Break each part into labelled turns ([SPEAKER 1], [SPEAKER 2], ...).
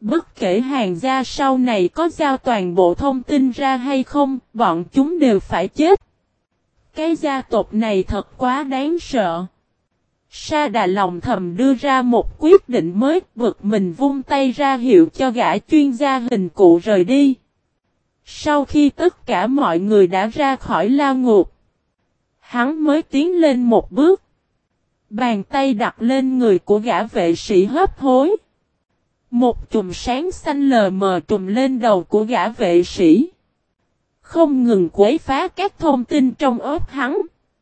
[SPEAKER 1] Bất kể hàng gia sau này có giao toàn bộ thông tin ra hay không, bọn chúng đều phải chết. Cái gia tộc này thật quá đáng sợ. Sa Đà lòng thầm đưa ra một quyết định mới, vực mình vung tay ra hiệu cho gã chuyên gia hình cụ rời đi. Sau khi tất cả mọi người đã ra khỏi lao ngục, hắn mới tiến lên một bước. Bàn tay đặt lên người của gã vệ sĩ hấp hối. Một chùm sáng xanh lờ mờ trùm lên đầu của gã vệ sĩ, không ngừng quấy phá các thông tin trong óc hắn.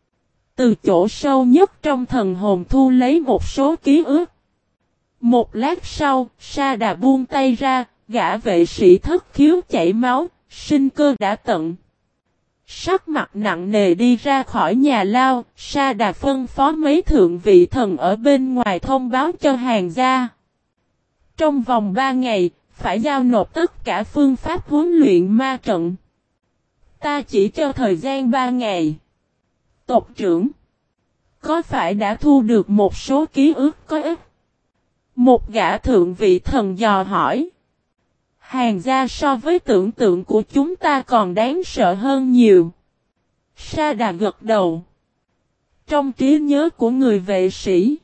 [SPEAKER 1] Từ chỗ sâu nhất trong thần hồn thu lấy một số ký ức. Một lát sau, Sa Đà buông tay ra, gã vệ sĩ thất khiếu chảy máu, sinh cơ đã tận. Sắc mặt nặng nề đi ra khỏi nhà lao, Sa Đà phân phó mấy thượng vị thần ở bên ngoài thông báo cho hàng gia. Trong vòng 3 ngày, phải giao nộp tất cả phương pháp huấn luyện ma trận. Ta chỉ cho thời gian 3 ngày. Tộc trưởng, có phải đã thu được một số ký ức có ích? Một gã thượng vị thần dò hỏi. Hàng gia so với tưởng tượng của chúng ta còn đáng sợ hơn nhiều. Sa Đà gật đầu. Trong trí nhớ của người vệ sĩ,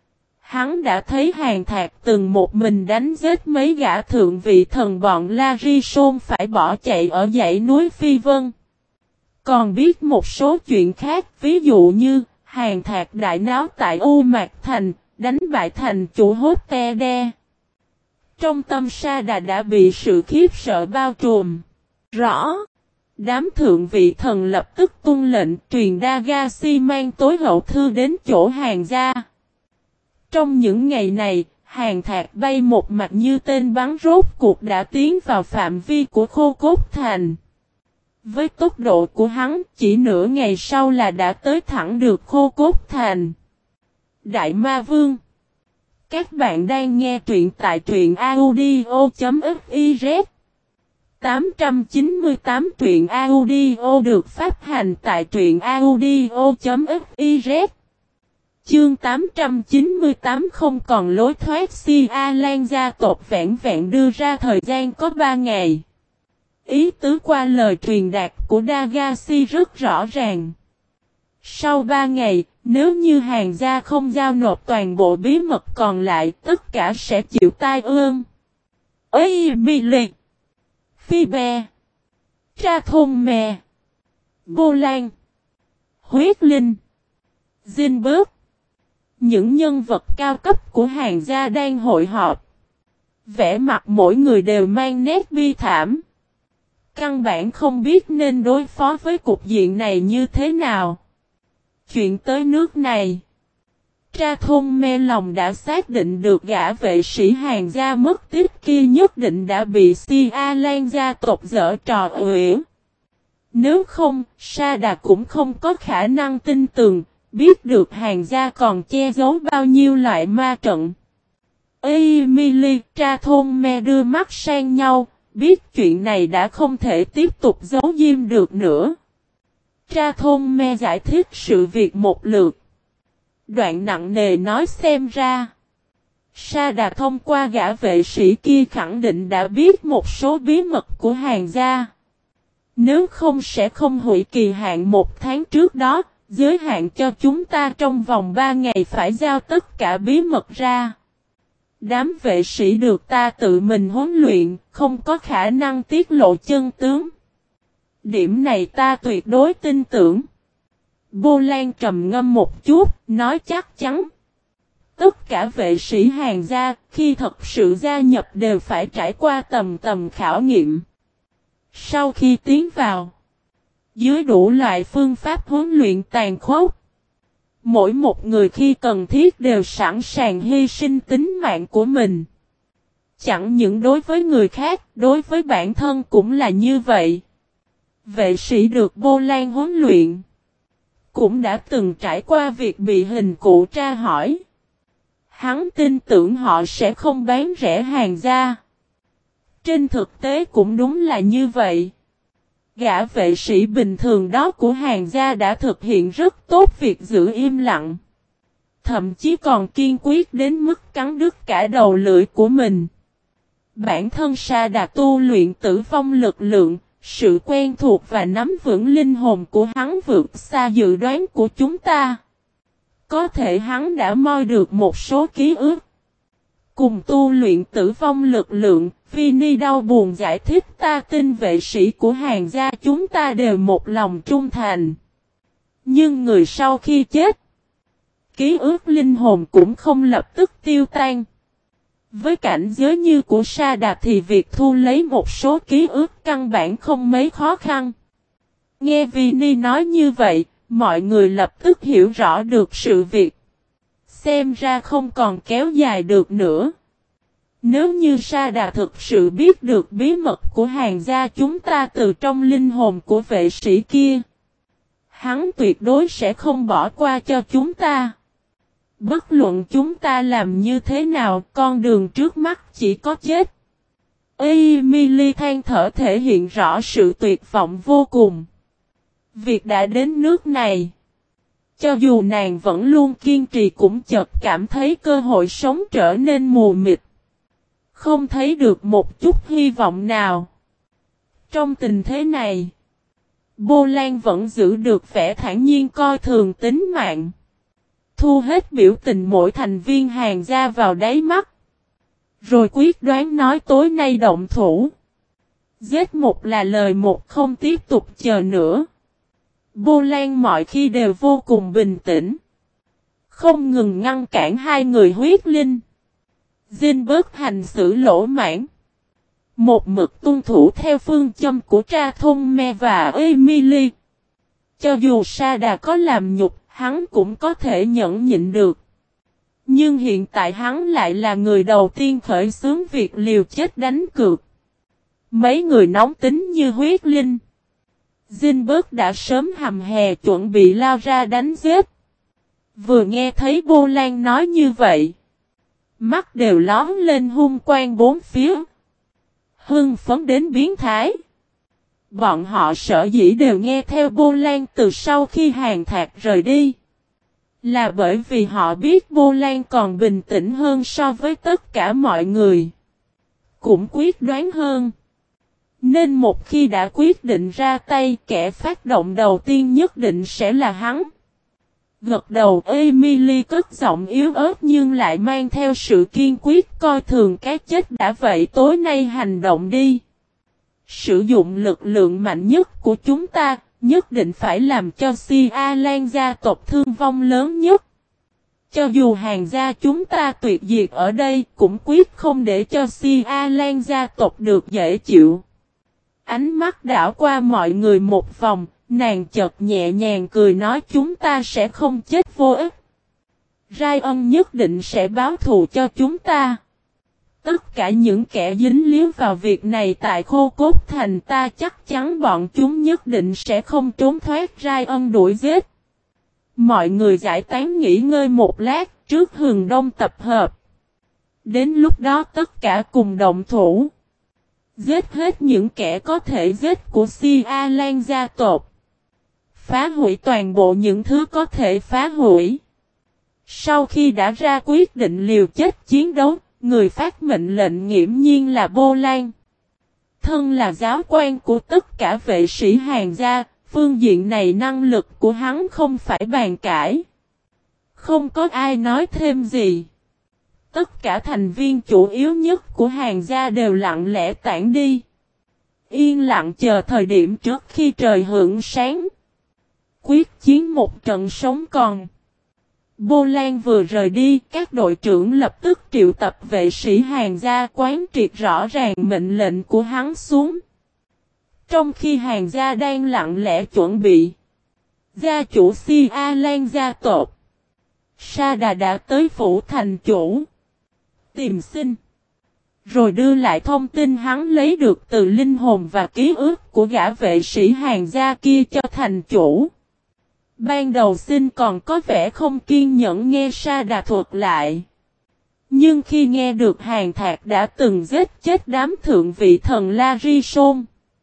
[SPEAKER 1] hắn đã thấy Hàng Thạc từng một mình đánh giết mấy gã thượng vị thần bọn La Ri Sôn phải bỏ chạy ở dãy núi Phi Vân. Còn biết một số chuyện khác, ví dụ như Hàng Thạc đại náo tại U Mạc Thành, đánh bại thành chủ Hốt Te Đe. Trong tâm Sa Đà đã bị sự khiếp sợ bao trùm. Rõ. Đám thượng vị thần lập tức tuân lệnh truyền Dagasi mang tối hậu thư đến chỗ hàng gia. Trong những ngày này, Hàng Thạc bay một mặt như tên bắn rốt cuộc đã tiến vào phạm vi của Khô Cốt Thành. Với tốc độ của hắn, chỉ nửa ngày sau là đã tới thẳng được Khô Cốt Thành. Đại Ma Vương, các bạn đang nghe truyện tại truyện audio.fiz. 898 truyện audio được phát hành tại truyện audio.fiz. Chương 898 không còn lối thoát. Si A Lan gia tộc vẹn vẹn đưa ra thời gian có 3 ngày. Ý tứ qua lời truyền đạt của Dagasi rất rõ ràng. Sau 3 ngày, nếu như hàng gia không giao nộp toàn bộ bí mật còn lại, tất cả sẽ chịu tai ương. Emily, Phoebe, Tra Thôn Mè, Bô Lan, Huyết Linh, Zinberg. Những nhân vật cao cấp của hàng gia đang hội họp. Vẻ mặt mỗi người đều mang nét bi thảm. Căn bản không biết nên đối phó với cục diện này như thế nào. Chuyện tới nước này, Tra Thôn Me lòng đã xác định được gã vệ sĩ hàng gia mất tích kia nhất định đã bị Si A Lan gia tộc giở trò uyển. Nếu không, Sa Đà cũng không có khả năng tin tưởng, biết được hàng gia còn che giấu bao nhiêu loại ma trận. Emily, Tra Thôn Me đưa mắt sang nhau, biết chuyện này đã không thể tiếp tục giấu diêm được nữa. Tra Thôn Me giải thích sự việc một lượt. Đoạn nặng nề nói xem ra, Sa Đà thông qua gã vệ sĩ kia khẳng định đã biết một số bí mật của hàng gia. Nếu không sẽ không hủy kỳ hạn 1 tháng trước đó, giới hạn cho chúng ta trong vòng 3 ngày phải giao tất cả bí mật ra. Đám vệ sĩ được ta tự mình huấn luyện, không có khả năng tiết lộ chân tướng. Điểm này ta tuyệt đối tin tưởng. Bô Lan trầm ngâm một chút, nói chắc chắn. Tất cả vệ sĩ hàng gia, khi thật sự gia nhập đều phải trải qua tầm khảo nghiệm. Sau khi tiến vào, dưới đủ loại phương pháp huấn luyện tàn khốc, mỗi một người khi cần thiết đều sẵn sàng hy sinh tính mạng của mình. Chẳng những đối với người khác, đối với bản thân cũng là như vậy. Vệ sĩ được Bô Lan huấn luyện, cũng đã từng trải qua việc bị hình cụ tra hỏi. Hắn tin tưởng họ sẽ không bán rẻ hàng gia. Trên thực tế cũng đúng là như vậy. Gã vệ sĩ bình thường đó của hàng gia đã thực hiện rất tốt việc giữ im lặng. Thậm chí còn kiên quyết đến mức cắn đứt cả đầu lưỡi của mình. Bản thân Sa Đà tu luyện tử vong lực lượng, sự quen thuộc và nắm vững linh hồn của hắn vượt xa dự đoán của chúng ta. Có thể hắn đã moi được một số ký ức. Cùng tu luyện tử vong lực lượng, Vini đau buồn giải thích ta tin vệ sĩ của Hàn gia chúng ta đều một lòng trung thành. Nhưng người sau khi chết, ký ức linh hồn cũng không lập tức tiêu tan. Với cảnh giới như của Sa Đà thì việc thu lấy một số ký ức căn bản không mấy khó khăn. Nghe Vini nói như vậy, mọi người lập tức hiểu rõ được sự việc. Xem ra không còn kéo dài được nữa. Nếu như Sa Đà thực sự biết được bí mật của Hàn gia chúng ta từ trong linh hồn của vệ sĩ kia, hắn tuyệt đối sẽ không bỏ qua cho chúng ta. Bất luận chúng ta làm như thế nào, con đường trước mắt chỉ có chết. Emily than thở thể hiện rõ sự tuyệt vọng vô cùng. Việc đã đến nước này, cho dù nàng vẫn luôn kiên trì cũng chợt cảm thấy cơ hội sống trở nên mù mịt. Không thấy được một chút hy vọng nào. Trong tình thế này, Bô Lan vẫn giữ được vẻ thản nhiên coi thường tính mạng. Thu hết biểu tình mỗi thành viên Hàn gia vào đáy mắt. Rồi quyết đoán nói tối nay động thủ. Giết một là lời một, không tiếp tục chờ nữa. Bô Lan mọi khi đều vô cùng bình tĩnh. Không ngừng ngăn cản hai người huyết linh. Zinberg hành xử lỗ mãn. Một mực tuân thủ theo phương châm của Tra Thông Me và Emily. Cho dù Sa Đà có làm nhục, hắn cũng có thể nhẫn nhịn được. Nhưng hiện tại hắn lại là người đầu tiên khởi xướng việc liều chết đánh cược. Mấy người nóng tính như huyết linh. Zinberg đã sớm hầm hè chuẩn bị lao ra đánh giết. Vừa nghe thấy Bô Lan nói như vậy, mắt đều lóm lên hung quang bốn phía. Hưng phấn đến biến thái. Bọn họ sở dĩ đều nghe theo Bô Lan từ sau khi Hàn Thạc rời đi. Là bởi vì họ biết Bô Lan còn bình tĩnh hơn so với tất cả mọi người. Cũng quyết đoán hơn. Nên một khi đã quyết định ra tay, kẻ phát động đầu tiên nhất định sẽ là hắn. Gật đầu, Emily cất giọng yếu ớt nhưng lại mang theo sự kiên quyết coi thường cái chết đã vậy, tối nay hành động đi. Sử dụng lực lượng mạnh nhất của chúng ta, nhất định phải làm cho Si A Lan gia tộc thương vong lớn nhất. Cho dù Hàn gia chúng ta tuyệt diệt ở đây, cũng quyết không để cho Si A Lan gia tộc được dễ chịu. Ánh mắt đảo qua mọi người một vòng, nàng chợt nhẹ nhàng cười nói chúng ta sẽ không chết vô ích. Ryan nhất định sẽ báo thù cho chúng ta. Tất cả những kẻ dính líu vào việc này tại Khô Cốt Thành ta chắc chắn bọn chúng nhất định sẽ không trốn thoát Ryan đuổi giết. Mọi người giải tán nghỉ ngơi một lát trước hừng đông tập hợp. Đến lúc đó tất cả cùng động thủ. Giết hết những kẻ có thể giết của Si A Lan gia tộc. Phá hủy toàn bộ những thứ có thể phá hủy. Sau khi đã ra quyết định liều chết chiến đấu, người phát mệnh lệnh nghiễm nhiên là Bô Lan. Thân là giáo quan của tất cả vệ sĩ Hàn gia, phương diện này năng lực của hắn không phải bàn cãi. Không có ai nói thêm gì. Tất cả thành viên chủ yếu nhất của Hàn gia đều lặng lẽ tản đi. Yên lặng chờ thời điểm trước khi trời hưởng sáng. Quyết chiến một trận sống còn. Bô Lan vừa rời đi, các đội trưởng lập tức triệu tập vệ sĩ Hàn gia quán triệt rõ ràng mệnh lệnh của hắn xuống. Trong khi Hàn gia đang lặng lẽ chuẩn bị, gia chủ Si A Lan gia tộc Sa Đà đã tới phủ thành chủ, tìm xin, rồi đưa lại thông tin hắn lấy được từ linh hồn và ký ức của gã vệ sĩ Hàn gia kia cho thành chủ. Ban đầu xin còn có vẻ không kiên nhẫn nghe Sa Đà thuật lại. Nhưng khi nghe được Hàn Thạc đã từng giết chết đám thượng vị thần La Ri Sôn,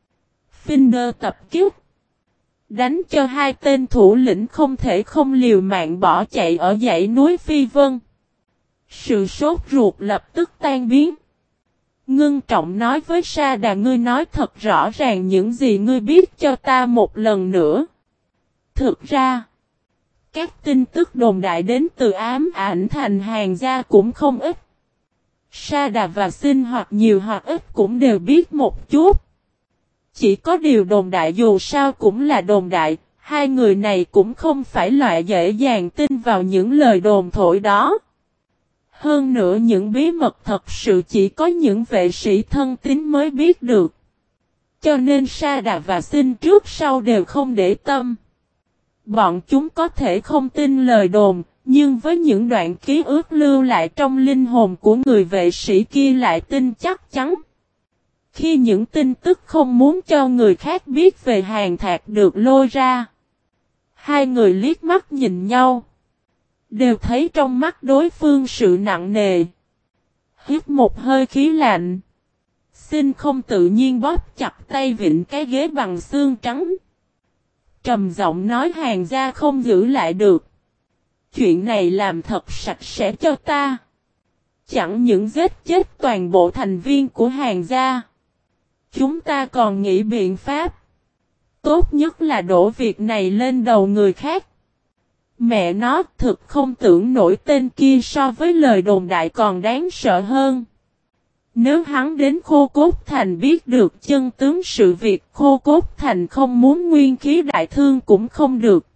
[SPEAKER 1] Finder tập kích, đánh cho hai tên thủ lĩnh không thể không liều mạng bỏ chạy ở dãy núi Phi Vân. Sự sốt ruột lập tức tan biến. Ngưng trọng nói với Sa Đà, ngươi nói thật rõ ràng những gì ngươi biết cho ta một lần nữa. Thực ra, các tin tức đồn đại đến từ ám ảnh thành Hàn gia cũng không ít. Sa Đà và Xin hoặc nhiều hoặc ít cũng đều biết một chút. Chỉ có điều đồn đại dù sao cũng là đồn đại, hai người này cũng không phải loại dễ dàng tin vào những lời đồn thổi đó. Hơn nữa những bí mật thật sự chỉ có những vệ sĩ thân tín mới biết được. Cho nên Sa Đà và Xin trước sau đều không để tâm. Bọn chúng có thể không tin lời đồn, nhưng với những đoạn ký ức lưu lại trong linh hồn của người vệ sĩ kia lại tin chắc chắn. Khi những tin tức không muốn cho người khác biết về Hàn Thạc được lôi ra, hai người liếc mắt nhìn nhau, đều thấy trong mắt đối phương sự nặng nề. Hít một hơi khí lạnh, Xin không tự nhiên bóp chặt tay vịn cái ghế bằng xương trắng. Trầm giọng nói, Hàn gia không giữ lại được. Chuyện này làm thật sạch sẽ cho ta. Chẳng những giết chết toàn bộ thành viên của Hàn gia, chúng ta còn nghĩ biện pháp. Tốt nhất là đổ việc này lên đầu người khác. Mẹ nó, thực không tưởng nổi, tên kia so với lời đồn đại còn đáng sợ hơn. Nếu hắn đến Khô Cốt Thành biết được chân tướng sự việc, Khô Cốt Thành không muốn nguyên khí đại thương cũng không được.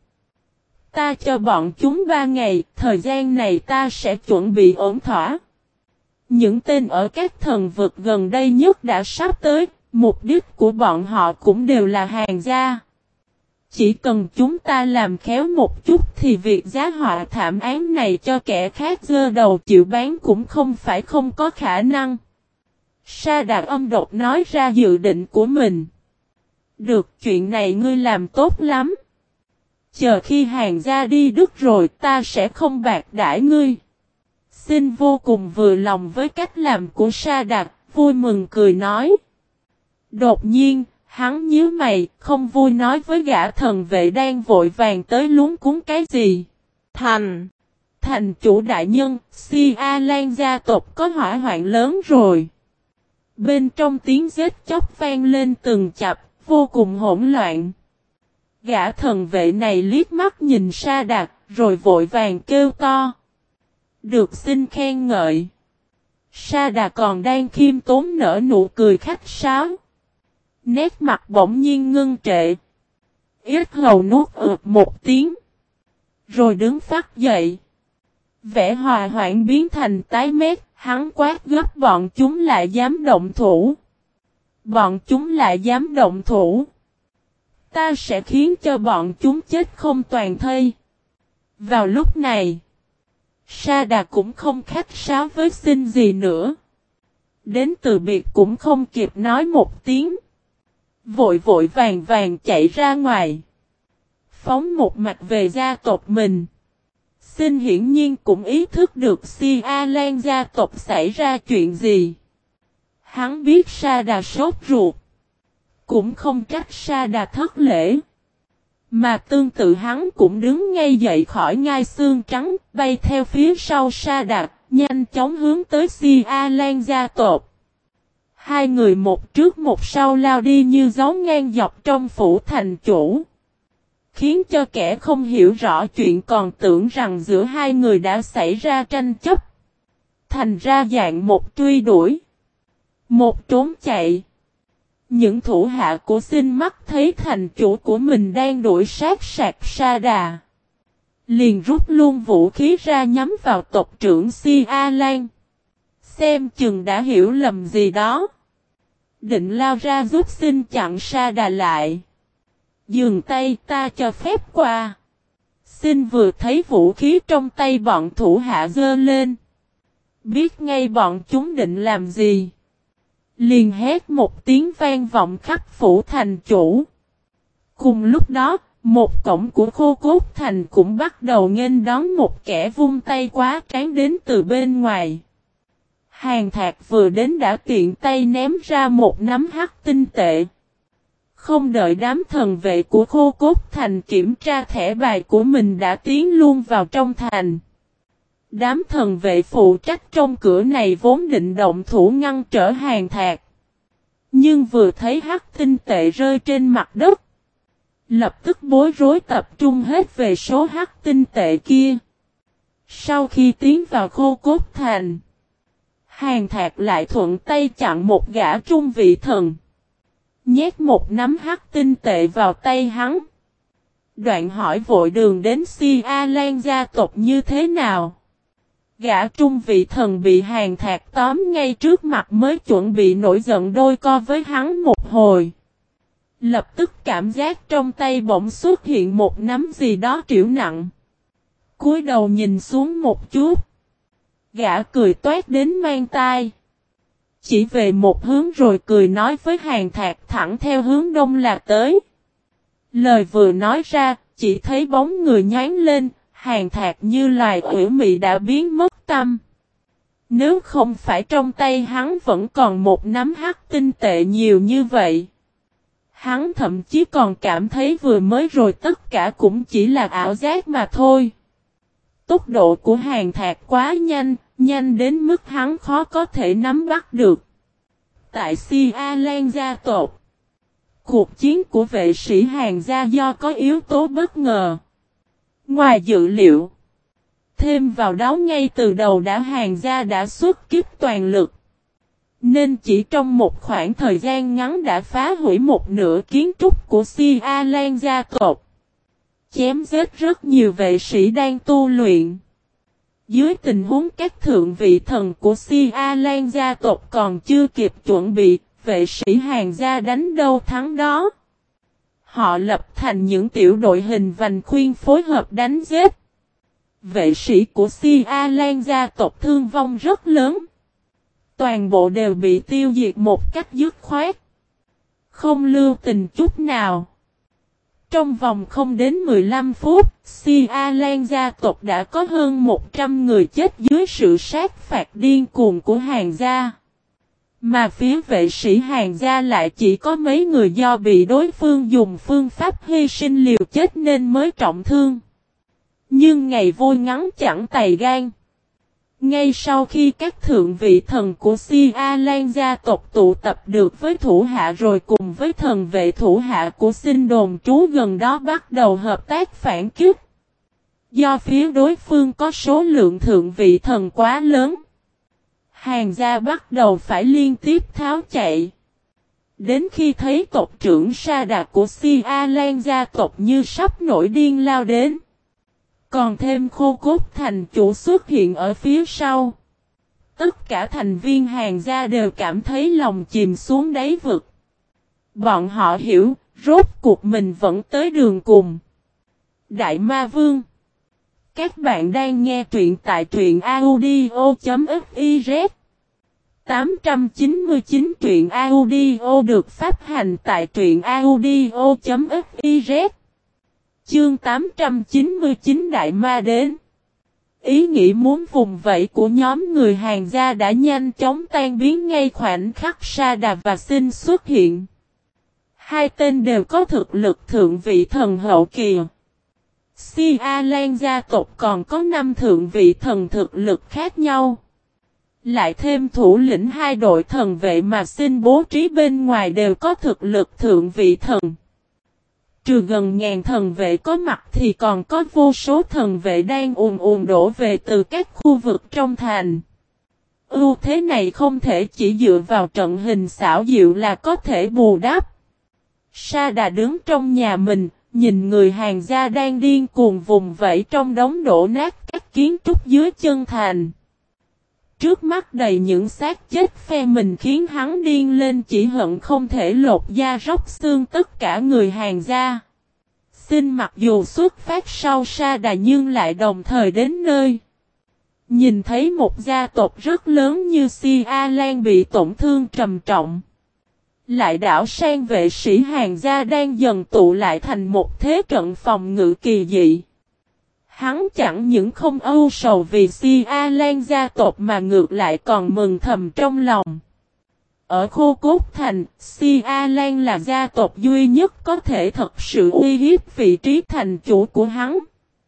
[SPEAKER 1] Ta cho bọn chúng 3 ngày, thời gian này ta sẽ chuẩn bị ổn thỏa. Những tên ở các thần vực gần đây nhất đã sắp tới, mục đích của bọn họ cũng đều là Hàn gia. Chỉ cần chúng ta làm khéo một chút thì việc giá họa thảm án này cho kẻ khác giơ đầu chịu bán cũng không phải không có khả năng. Sa Đà âm độc nói ra dự định của mình. Được, chuyện này ngươi làm tốt lắm. Chờ khi Hàn gia đi Đức rồi ta sẽ không bạc đãi ngươi. Xin vô cùng vừa lòng với cách làm của Sa Đà, vui mừng cười nói. Đột nhiên, hắn nhíu mày, không vui nói với gã thần vệ đang vội vàng tới luống cuống cái gì. Thành chủ đại nhân, Si A Lan gia tộc có hỏa hoạn lớn rồi. Bên trong tiếng giết chóc vang lên từng chập, vô cùng hỗn loạn. Gã thần vệ này liếc mắt nhìn Sa Đà, rồi vội vàng kêu to. Được xin khen ngợi. Sa Đà còn đang khiêm tốn nở nụ cười khách sáo. Nét mặt bỗng nhiên ngưng trệ. Yết hầu nuốt ực một tiếng. Rồi đứng phát dậy. Vẻ hòa hoãn biến thành tái mét, hắn quát gấp, bọn chúng lại dám động thủ. Bọn chúng lại dám động thủ. Ta sẽ khiến cho bọn chúng chết không toàn thây. Vào lúc này, Sa Đà cũng không khách sáo với Xin gì nữa. Đến từ biệt cũng không kịp nói một tiếng. Vội vội vàng vàng chạy ra ngoài. Phóng một mạch về gia tộc mình. Xin hiển nhiên cũng ý thức được Si A Lan gia tộc xảy ra chuyện gì. Hắn biết Sa Đà sốt ruột. Cũng không trách Sa Đà thất lễ. Mà tương tự hắn cũng đứng ngay dậy khỏi ngai xương trắng, bay theo phía sau Sa Đà, nhanh chóng hướng tới Si A Lan gia tộc. Hai người một trước một sau lao đi như gió ngang dọc trong phủ thành chủ. Khiến cho kẻ không hiểu rõ chuyện còn tưởng rằng giữa hai người đã xảy ra tranh chấp. Thành ra dạng một truy đuổi, một trốn chạy. Những thủ hạ của Xin mắt thấy thành chủ của mình đang đuổi sát sạc Sa Đà, liền rút luôn vũ khí ra nhắm vào tộc trưởng Si A Lan. Xem chừng đã hiểu lầm gì đó. Định lao ra giúp Xin chặn Sa Đà lại. Dừng tay, ta cho phép qua. Xin vừa thấy vũ khí trong tay bọn thủ hạ giơ lên. Biết ngay bọn chúng định làm gì. Liền hét một tiếng vang vọng khắp phủ thành chủ. Cùng lúc đó, một cổng của Khô Cốt Thành cũng bắt đầu nghênh đón một kẻ vung tay quá tráng đến từ bên ngoài. Hàn Thạc vừa đến đã tiện tay ném ra một nắm hắc tinh tệ. Không đợi đám thần vệ của Khô Cốt Thành kiểm tra thẻ bài của mình đã tiến luôn vào trong thành. Đám thần vệ phụ trách trong cửa này vốn định động thủ ngăn trở Hàn Thạc. Nhưng vừa thấy hắc tinh tệ rơi trên mặt đất, lập tức bối rối tập trung hết về số hắc tinh tệ kia. Sau khi tiến vào Khô Cốt Thành, Hàn Thạc lại thuận tay chặn một gã trung vị thần, nhét một nắm hắc tinh tệ vào tay hắn. Đoạn hỏi vội đường đến Si A Lan gia tộc như thế nào. Gã trung vị thần bị Hàn Thạc tóm ngay trước mặt mới chuẩn bị nổi giận đôi co với hắn một hồi. Lập tức cảm giác trong tay bỗng xuất hiện một nắm gì đó trĩu nặng. Cúi đầu nhìn xuống một chút. Gã cười toét đến mang tai. Chỉ về một hướng rồi cười nói với Hàn Thạc thẳng theo hướng đông là tới. Lời vừa nói ra, chỉ thấy bóng người nhoáng lên, Hàn Thạc như loài ủy mị đã biến mất tâm. Nếu không phải trong tay hắn vẫn còn một nắm hắc tinh tệ nhiều như vậy, hắn thậm chí còn cảm thấy vừa mới rồi tất cả cũng chỉ là ảo giác mà thôi. Tốc độ của Hàn Thạc quá nhanh, nhanh đến mức hắn khó có thể nắm bắt được. Tại Si A Lan gia tộc, cuộc chiến của vệ sĩ Hàn gia do có yếu tố bất ngờ. Ngoài dự liệu, thêm vào đó ngay từ đầu Hàn gia đã xuất kích toàn lực. Nên chỉ trong một khoảng thời gian ngắn đã phá hủy một nửa kiến trúc của Si A Lan gia tộc. Chém giết rất nhiều vệ sĩ đang tu luyện. Dưới tình huống các thượng vị thần của Si A Lan gia tộc còn chưa kịp chuẩn bị, vệ sĩ Hàn gia đánh đâu thắng đó. Họ lập thành những tiểu đội hình vành khuyên phối hợp đánh giết. Vệ sĩ của Si A Lan gia tộc thương vong rất lớn. Toàn bộ đều bị tiêu diệt một cách dứt khoát. Không lưu tình chút nào. Trong vòng không đến 15 phút, Si A Lan gia tộc đã có hơn 100 người chết dưới sự sát phạt điên cuồng của Hàn gia. Mà phía vệ sĩ Hàn gia lại chỉ có mấy người do bị đối phương dùng phương pháp hy sinh liều chết nên mới trọng thương. Nhưng ngày vui ngắn chẳng tày gan. Ngay sau khi các thượng vị thần của Si A Lan gia tộc tụ tập được với thủ hạ rồi cùng với thần vệ thủ hạ của Sinh đồn trú gần đó bắt đầu hợp tác phản kích. Do phía đối phương có số lượng thượng vị thần quá lớn, Hàn gia bắt đầu phải liên tiếp tháo chạy. Đến khi thấy tộc trưởng Sa Đà của Si A Lan gia tộc như sắp nổi điên lao đến. Còn thêm Khô Cốt thành chủ xuất hiện ở phía sau. Tất cả thành viên Hàn gia đều cảm thấy lòng chìm xuống đáy vực. Bọn họ hiểu, rốt cuộc mình vẫn tới đường cùng. Đại Ma Vương. Các bạn đang nghe truyện tại truyện audio.fiz. 899 truyện audio được phát hành tại truyện audio.fiz. Chương 899 Đại Ma đến. Ý nghĩ muốn vùng vẫy của nhóm người Hàn gia đã nhanh chóng tan biến ngay khoảnh khắc Sa Đà và Sinh xuất hiện. Hai tên đều có thực lực thượng vị thần hậu kỳ. Si A Lan gia tộc còn có 5 thượng vị thần thực lực khác nhau. Lại thêm thủ lĩnh hai đội thần vệ mà Sinh bố trí bên ngoài đều có thực lực thượng vị thần. Trừ gần ngàn thần vệ có mặt thì còn có vô số thần vệ đang ùn ùn đổ về từ các khu vực trong thành. Ưu thế này không thể chỉ dựa vào trận hình xảo diệu là có thể bù đắp. Sa Đà đứng trong nhà mình, nhìn người Hàn gia đang điên cuồng vùng vẫy trong đống đổ nát các kiến trúc dưới chân thành. Trước mắt đầy những xác chết phe mình khiến hắn điên lên chỉ hận không thể lột da róc xương tất cả người Hàn gia. Xin mặc dù xuất phát sau Sa Đà nhưng lại đồng thời đến nơi. Nhìn thấy một gia tộc rất lớn như Si A Lan bị tổn thương trầm trọng. Lại đảo sang vệ sĩ Hàn gia đang dần tụ lại thành một thế trận phòng ngự kỳ dị. Hắn chẳng những không âu sầu vì Si A Lan gia tộc mà ngược lại còn mừng thầm trong lòng. Ở Khô Cốt Thành, Si A Lan là gia tộc duy nhất có thể thật sự uy hiếp vị trí thành chủ của hắn.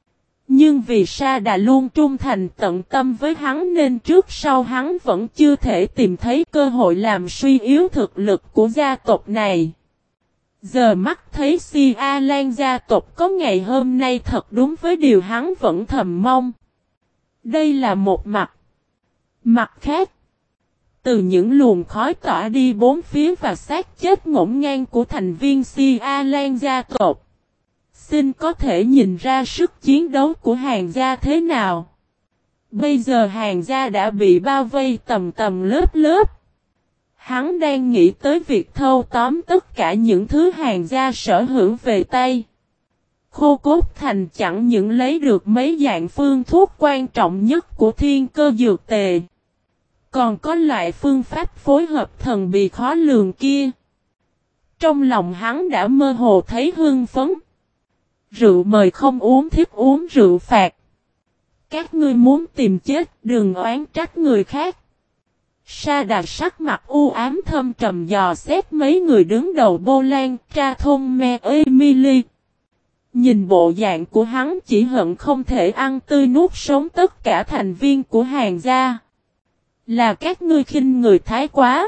[SPEAKER 1] Nhưng vì Sa Đà luôn trung thành tận tâm với hắn nên trước sau hắn vẫn chưa thể tìm thấy cơ hội làm suy yếu thực lực của gia tộc này. Giờ mắt thấy Si A Lan gia tộc có ngày hôm nay thật đúng với điều hắn vẫn thầm mong. Đây là một mặt. Mặt khác, từ những luồng khói tỏa đi bốn phía và xác chết ngổn ngang của thành viên Si A Lan gia tộc, xin có thể nhìn ra sức chiến đấu của Hàn gia thế nào. Bây giờ Hàn gia đã bị bao vây tầm tầm lớp lớp. Hắn đang nghĩ tới việc thâu tóm tất cả những thứ Hàn gia sở hữu về tay. Khô Cốt Thành chẳng những lấy được mấy dạng phương thuốc quan trọng nhất của thiên cơ dược tề, còn có loại phương pháp phối hợp thần bí khó lường kia. Trong lòng hắn đã mơ hồ thấy hưng phấn. Rượu mời không uống, thích uống rượu phạt. Các ngươi muốn tìm chết, đừng oán trách người khác. Sa Đà sắc mặt u ám thâm trầm dò xét mấy người đứng đầu Bô Lan, Tra Thôn Me Emily. Nhìn bộ dạng của hắn chỉ hận không thể ăn tươi nuốt sống tất cả thành viên của Hàn gia. Là các ngươi khinh người thái quá.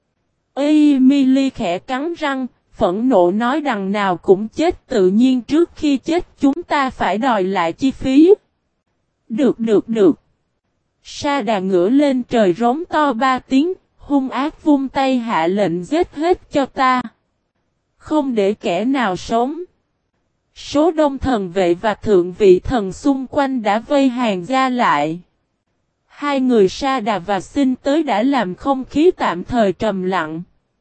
[SPEAKER 1] Emily khẽ cắn răng, phẫn nộ nói đằng nào cũng chết, tự nhiên trước khi chết chúng ta phải đòi lại chi phí. Được. Sa Đà ngửa lên trời rống to 3 tiếng, hung ác vung tay hạ lệnh giết hết cho ta. Không để kẻ nào sống. Số đông thần vệ và thượng vị thần xung quanh đã vây Hàn gia lại. Hai người Sa Đà và Xin tới đã làm không khí tạm thời trầm lặng.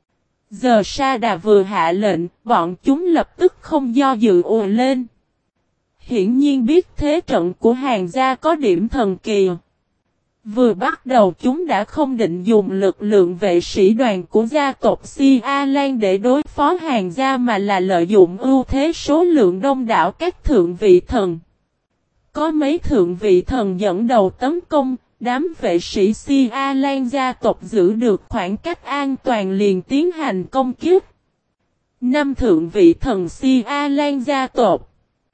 [SPEAKER 1] Giờ Sa Đà vừa hạ lệnh, bọn chúng lập tức không do dự ùa lên. Hiển nhiên biết thế trận của Hàn gia có điểm thần kỳ. Vừa bắt đầu chúng đã không định dùng lực lượng vệ sĩ đoàn của gia tộc Si A Lan để đối phó Hàn gia mà là lợi dụng ưu thế số lượng đông đảo các thượng vị thần. Có mấy thượng vị thần dẫn đầu tấn công, đám vệ sĩ Si A Lan gia tộc giữ được khoảng cách an toàn liền tiến hành công kích. 5 thượng vị thần Si A Lan gia tộc.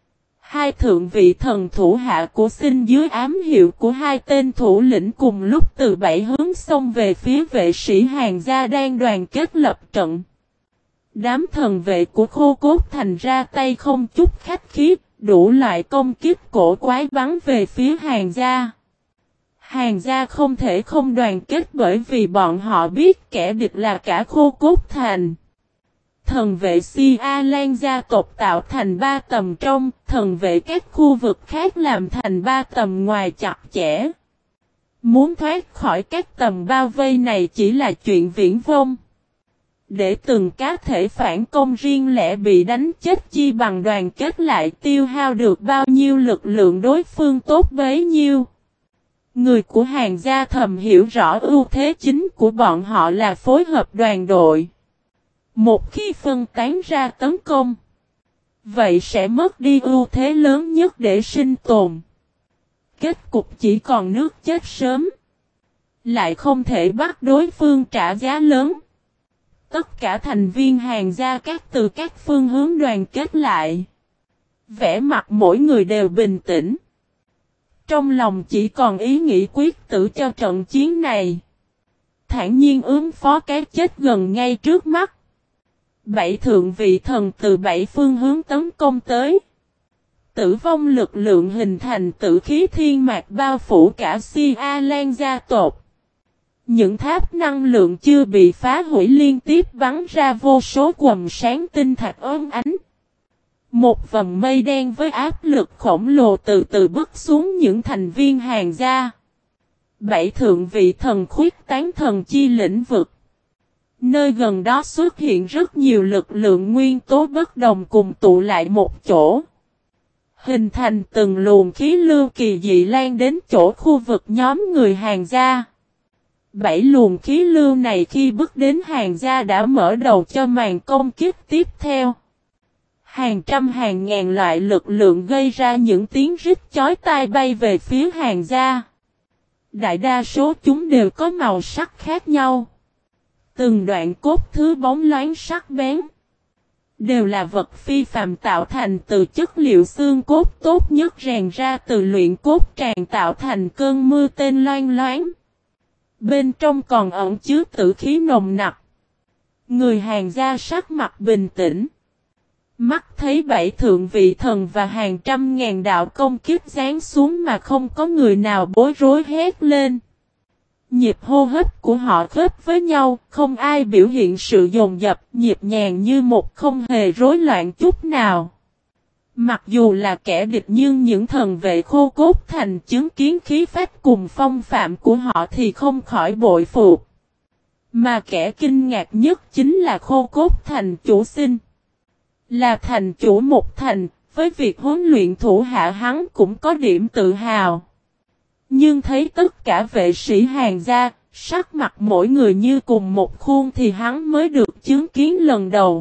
[SPEAKER 1] 2 thượng vị thần thủ hạ của Xin dưới ám hiệu của 2 tên thủ lĩnh cùng lúc từ 7 hướng xông về phía vệ sĩ Hàn gia đang đoàn kết lập trận. Đám thần vệ của Khô Cốt Thành ra tay không chút khách khí, đủ loại công kích cổ quái bắn về phía Hàn gia. Hàn gia không thể không đoàn kết bởi vì bọn họ biết kẻ địch là cả Khô Cốt Thành. Thần vệ Si A Lan gia tộc tạo thành 3 tầm trong, thần vệ các khu vực khác làm thành 3 tầm ngoài chặt chẽ. Muốn thoát khỏi các tầm bao vây này chỉ là chuyện viển vông. Để từng cá thể phản công riêng lẻ bị đánh chết chi bằng đoàn kết lại tiêu hao được bao nhiêu lực lượng đối phương tốt bấy nhiêu. Người của Hàn gia thầm hiểu rõ ưu thế chính của bọn họ là phối hợp đoàn đội. Một khi phân tán ra tấn công, vậy sẽ mất đi ưu thế lớn nhất để sinh tồn. Kết cục chỉ còn nước chết sớm. Lại không thể bắt đối phương trả giá lớn. Tất cả thành viên Hàn gia từ các phương hướng đoàn kết lại. Vẻ mặt mỗi người đều bình tĩnh. Trong lòng chỉ còn ý nghĩ quyết tử cho trận chiến này. Thản nhiên ứng phó cái chết gần ngay trước mắt. 7 thượng vị thần từ 7 phương hướng tấn công tới. Tử vong lực lượng hình thành tử khí thiên mạc bao phủ cả Si A Lan gia tộc. Những tháp năng lượng chưa bị phá hủy liên tiếp bắn ra vô số quầng sáng tinh thạch óng ánh. Một vầng mây đen với áp lực khổng lồ từ từ bước xuống những thành viên Hàn gia. 7 thượng vị thần khuyết tán thần chi lĩnh vực. Nơi gần đó xuất hiện rất nhiều lực lượng nguyên tố bất đồng cùng tụ lại một chỗ. Hình thành từng luồng khí lưu kỳ dị lan đến chỗ khu vực nhóm người Hàn gia. 7 luồng khí lưu này khi bước đến Hàn gia đã mở đầu cho màn công kích tiếp theo. Hàng trăm hàng ngàn loại lực lượng gây ra những tiếng rít chói tai bay về phía Hàn gia. Đại đa số chúng đều có màu sắc khác nhau. Từng đoạn cốt thứ bóng loáng sắc bén. đều là vật phi phàm tạo thành từ chất liệu xương cốt tốt nhất rèn ra từ luyện cốt tràng tạo thành cơn mưa tên loang loáng. Bên trong còn ẩn chứa tử khí nồng nặc. Người Hàn gia sắc mặt bình tĩnh. Mắt thấy 7 thượng vị thần và hàng trăm ngàn đạo công kiếp giáng xuống mà không có người nào bối rối hét lên. Nhịp hô hấp của họ khớp với nhau, không ai biểu hiện sự dồn dập, nhịp nhàng như một, không hề rối loạn chút nào. Mặc dù là kẻ địch nhưng những thần vệ Khô Cốt Thành chứng kiến khí phách cùng phong phạm của họ thì không khỏi bội phục. Mà kẻ kinh ngạc nhất chính là Khô Cốt Thành chủ sinh. Là thành chủ một thành, với việc huấn luyện thủ hạ hắn cũng có điểm tự hào. Nhưng thấy tất cả vệ sĩ Hàn gia, sắc mặt mỗi người như cùng một khuôn thì hắn mới được chứng kiến lần đầu.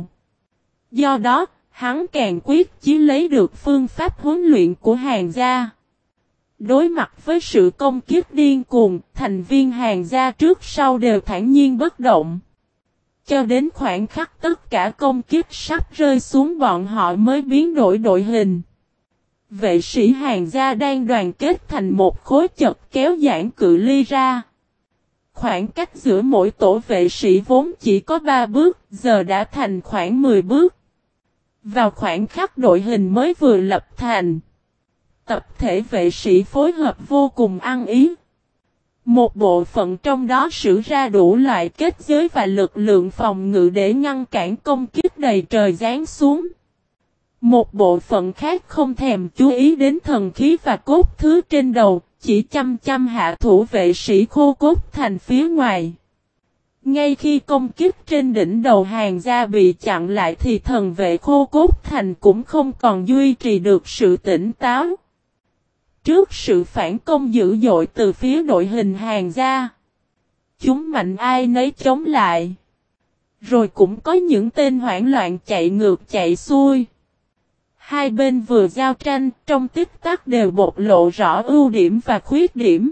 [SPEAKER 1] Do đó, hắn càng quyết chí lấy được phương pháp huấn luyện của Hàn gia. Đối mặt với sự công kích điên cuồng, thành viên Hàn gia trước sau đều thản nhiên bất động. Cho đến khoảnh khắc tất cả công kích sắp rơi xuống bọn họ mới biến đổi đội hình. Vệ sĩ Hàn gia đang đoàn kết thành một khối chật kéo giãn cự ly ra. Khoảng cách giữa mỗi tổ vệ sĩ vốn chỉ có 3 bước, giờ đã thành khoảng 10 bước. Vào khoảnh khắc đội hình mới vừa lập thành, tập thể vệ sĩ phối hợp vô cùng ăn ý. Một bộ phận trong đó sử ra đủ loại kết giới và lực lượng phòng ngự để ngăn cản công kích đầy trời giáng xuống. Một bộ phận khác không thèm chú ý đến thần khí và cốt thứ trên đầu, chỉ chăm chăm hạ thủ vệ sĩ Khô Cốt Thành phía ngoài. Ngay khi công kích trên đỉnh đầu Hàn gia bị chặn lại thì thần vệ Khô Cốt Thành cũng không còn duy trì được sự tỉnh táo. Trước sự phản công dữ dội từ phía đội hình Hàn gia, chúng mạnh ai nấy chống lại. Rồi cũng có những tên hoảng loạn chạy ngược chạy xuôi. Hai bên vừa giao tranh, trong tích tắc đều bộc lộ rõ ưu điểm và khuyết điểm.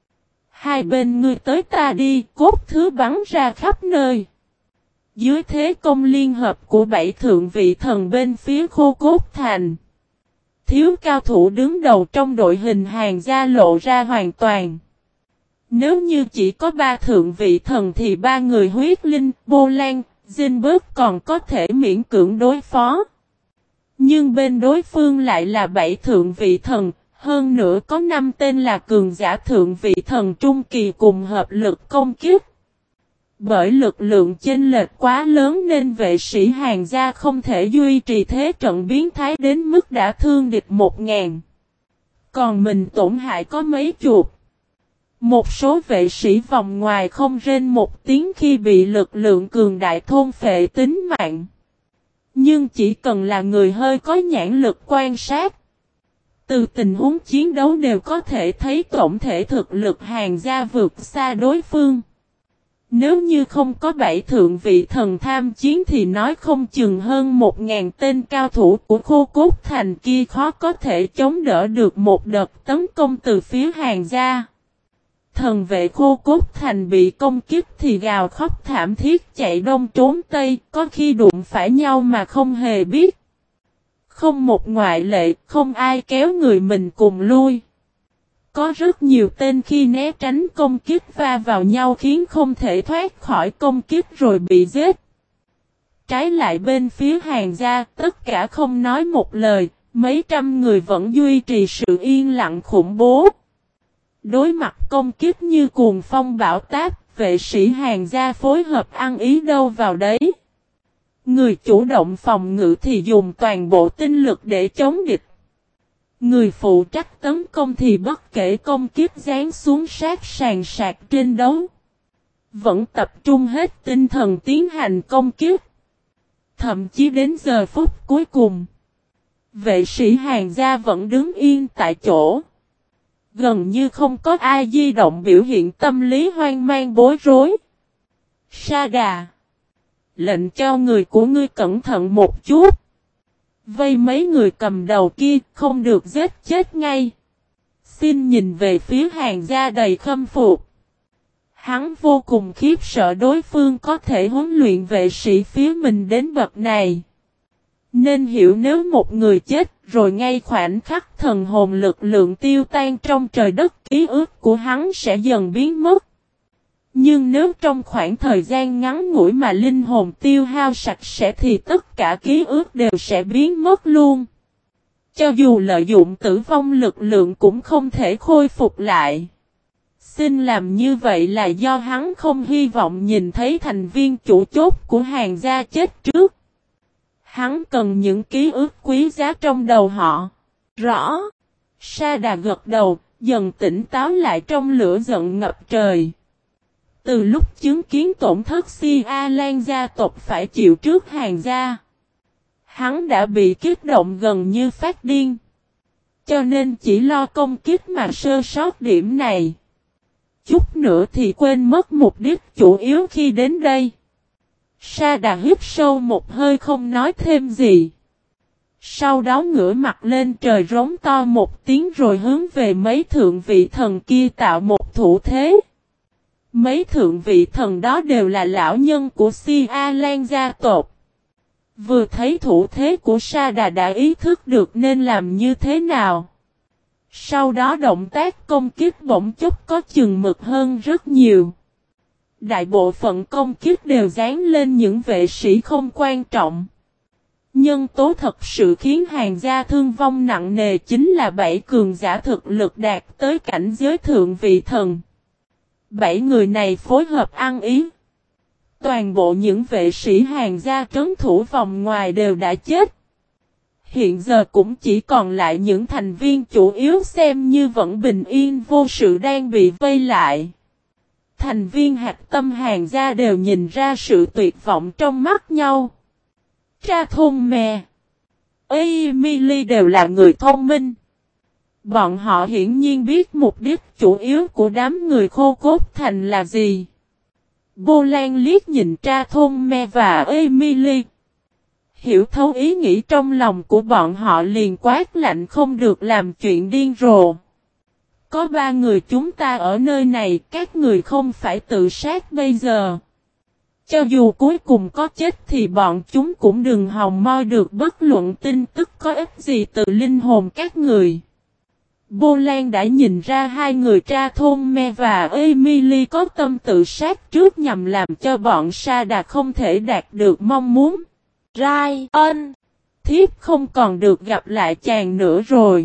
[SPEAKER 1] Hai bên ngươi tới ta đi, cốt thứ bắn ra khắp nơi. Dưới thế công liên hợp của 7 thượng vị thần bên phía Khô Cốt Thành, thiếu cao thủ đứng đầu trong đội hình Hàn gia lộ ra hoàn toàn. Nếu như chỉ có 3 thượng vị thần thì 3 người huyết linh, Bô Lan, Zinberg còn có thể miễn cưỡng đối phó. Nhưng bên đối phương lại là 7 thượng vị thần, hơn nữa có 5 tên là cường giả thượng vị thần trung kỳ cùng hợp lực công kích. Bởi lực lượng chênh lệch quá lớn nên vệ sĩ Hàn gia không thể duy trì thế trận biến thái đến mức đã thương địch 1000. Còn mình tổn hại có mấy chục. Một số vệ sĩ vòng ngoài không rên một tiếng khi bị lực lượng cường đại thôn phệ tính mạng. Nhưng chỉ cần là người hơi có nhãn lực quan sát, từ tình huống chiến đấu đều có thể thấy tổng thể thực lực Hàn gia vượt xa đối phương. Nếu như không có 7 thượng vị thần tham chiến thì nói không chừng hơn 1000 tên cao thủ của Khô Cốt Thành kia khó có thể chống đỡ được một đợt tấn công từ phía Hàn gia. Thần vệ Khô Cốt Thành bị công kích thì gào khóc thảm thiết chạy đông trốn tây, có khi đụng phải nhau mà không hề biết. Không một ngoại lệ, không ai kéo người mình cùng lui. Có rất nhiều tên khi né tránh công kích va vào nhau khiến không thể thoát khỏi công kích rồi bị giết. Trái lại bên phía Hàn gia, tất cả không nói một lời, mấy trăm người vẫn duy trì sự yên lặng khủng bố. Đối mặt công kích như cuồng phong bão táp, vệ sĩ Hàn gia phối hợp ăn ý đâu vào đấy. Người chủ động phòng ngự thì dùng toàn bộ tinh lực để chống địch. Người phụ trách tấn công thì bất kể công kích giáng xuống sát sàn sạc trên đấu, vẫn tập trung hết tinh thần tiến hành công kích. Thậm chí đến giờ phút cuối cùng, vệ sĩ Hàn gia vẫn đứng yên tại chỗ. Gần như không có ai di động biểu hiện tâm lý hoang mang bối rối. Sa Đà, lệnh cho người của ngươi cẩn thận một chút. Vây mấy người cầm đầu kia không được giết chết ngay. Xin nhìn về phía Hàn gia đầy khâm phục. Hắn vô cùng khiếp sợ đối phương có thể huấn luyện vệ sĩ phía mình đến bậc này. Nên hiểu nếu một người chết rồi ngay khoảnh khắc thần hồn lực lượng tiêu tan trong trời đất, ký ức của hắn sẽ dần biến mất. Nhưng nếu trong khoảng thời gian ngắn ngủi mà linh hồn tiêu hao sạch sẽ thì tất cả ký ức đều sẽ biến mất luôn. Cho dù lợi dụng tử vong lực lượng cũng không thể khôi phục lại. Xin làm như vậy là do hắn không hy vọng nhìn thấy thành viên chủ chốt của Hàn gia chết trước. Hắn cần những ký ức quý giá trong đầu họ. Rõ. Sa Đà gật đầu, dần tỉnh táo lại trong lửa giận ngập trời. Từ lúc chứng kiến tổn thất Si A Lan gia tộc phải chịu trước Hàn gia, hắn đã bị kích động gần như phát điên. Cho nên chỉ lo công kích mà sơ sót điểm này. Chút nữa thì quên mất mục đích chủ yếu khi đến đây. Sa Đà hít sâu một hơi không nói thêm gì. Sau đó ngửa mặt lên trời rống to một tiếng rồi hướng về mấy thượng vị thần kia tạo một thủ thế. Mấy thượng vị thần đó đều là lão nhân của Si A Lan gia tộc. Vừa thấy thủ thế của Sa Đà đã ý thức được nên làm như thế nào. Sau đó động tác công kích bỗng chốc có chừng mực hơn rất nhiều. Đại bộ phận công kích đều dán lên những vệ sĩ không quan trọng. Nhân tố thật sự khiến Hàn gia thương vong nặng nề chính là 7 cường giả thực lực đạt tới cảnh giới thượng vị thần. 7 người này phối hợp ăn ý. Toàn bộ những vệ sĩ Hàn gia trấn thủ vòng ngoài đều đã chết. Hiện giờ cũng chỉ còn lại những thành viên chủ yếu xem như vẫn bình yên vô sự đang bị vây lại. Thành viên hạch tâm Hàn gia đều nhìn ra sự tuyệt vọng trong mắt nhau. Tra Thôn Mè, Emily đều là người thông minh. Bọn họ hiển nhiên biết mục đích chủ yếu của đám người khô cốt thành là gì. Bô Lan liếc nhìn Tra Thôn Me và Emily. Hiểu thấu ý nghĩ trong lòng của bọn họ liền quát lạnh không được làm chuyện điên rồ. Có 3 người chúng ta ở nơi này, các người không phải tự sát bây giờ. Cho dù cuối cùng có chết thì bọn chúng cũng đừng hòng moi được bất luận tin tức có ích gì từ linh hồn các người. Bô Lan đã nhìn ra 2 người Tra Thôn Me và Emily có tâm tự sát trước nhằm làm cho bọn Sa Đà không thể đạt được mong muốn. Ryan, thiếp không còn được gặp lại chàng nữa rồi.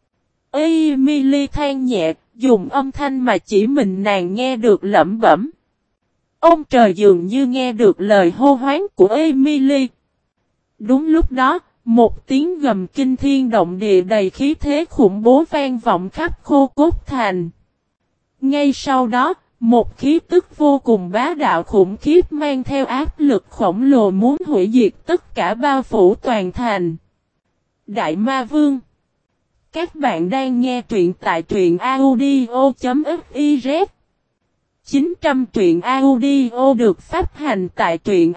[SPEAKER 1] Emily than nhẹ, dùng âm thanh mà chỉ mình nàng nghe được lẩm bẩm. Ông trời dường như nghe được lời hô hoán của Emily. Đúng lúc đó, một tiếng gầm kinh thiên động địa đầy khí thế khủng bố vang vọng khắp khô cốt thành. Ngay sau đó, một khí tức vô cùng bá đạo khủng khiếp mang theo áp lực khổng lồ muốn hủy diệt tất cả bao phủ toàn thành. Đại Ma Vương. Các bạn đang nghe truyện tại truyện audio.fiz. 900 truyện audio được phát hành tại truyện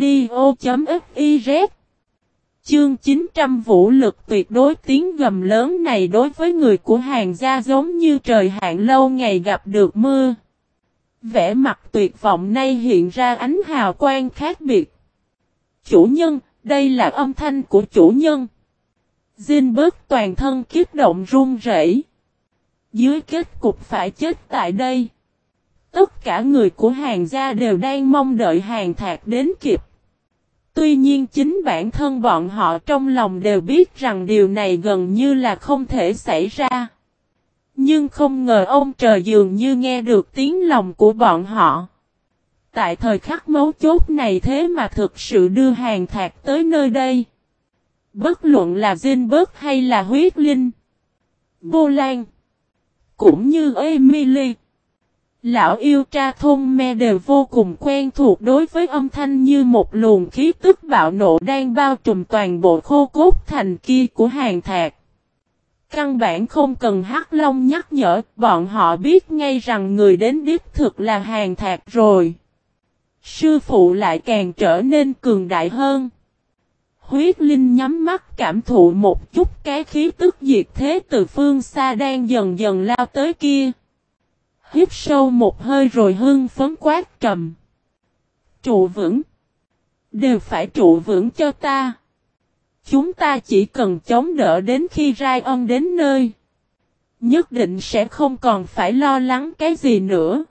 [SPEAKER 1] audio.fiz. Chương 900 vũ lực tuyệt đối. Tiếng gầm lớn này đối với người của Hàn gia giống như trời hạn lâu ngày gặp được mưa. Vẻ mặt tuyệt vọng nay hiện ra ánh hào quang khác biệt. Chủ nhân, đây là âm thanh của chủ nhân. Jinberg toàn thân kích động run rẩy. Dưới kết cục phải chết tại đây. Tất cả người của Hàn gia đều đang mong đợi Hàn Thạc đến kịp. Tuy nhiên chính bản thân bọn họ trong lòng đều biết rằng điều này gần như là không thể xảy ra. Nhưng không ngờ ông trời dường như nghe được tiếng lòng của bọn họ. Tại thời khắc mấu chốt này thế mà thực sự đưa Hàn Thạc tới nơi đây. Bất luận là Jinberg hay là Huyết Linh, Bô Lan, cũng như Emily, lão yêu Tra Thôn Me đều vô cùng quen thuộc đối với âm thanh như một luồng khí tức bạo nộ đang bao trùm toàn bộ khô cốt thành kia của Hàn Thạc. Căn bản không cần Hắc Long nhắc nhở, bọn họ biết ngay rằng người đến đích thực là Hàn Thạc rồi. Sư phụ lại càng trở nên cường đại hơn. Huyết Linh nhắm mắt cảm thụ một chút cái khí tức diệt thế từ phương xa đang dần dần lao tới kia. Hít sâu một hơi rồi hưng phấn quát trầm. Trụ vững. Đều phải trụ vững cho ta. Chúng ta chỉ cần chống đỡ đến khi Ryan đến nơi. Nhất định sẽ không còn phải lo lắng cái gì nữa.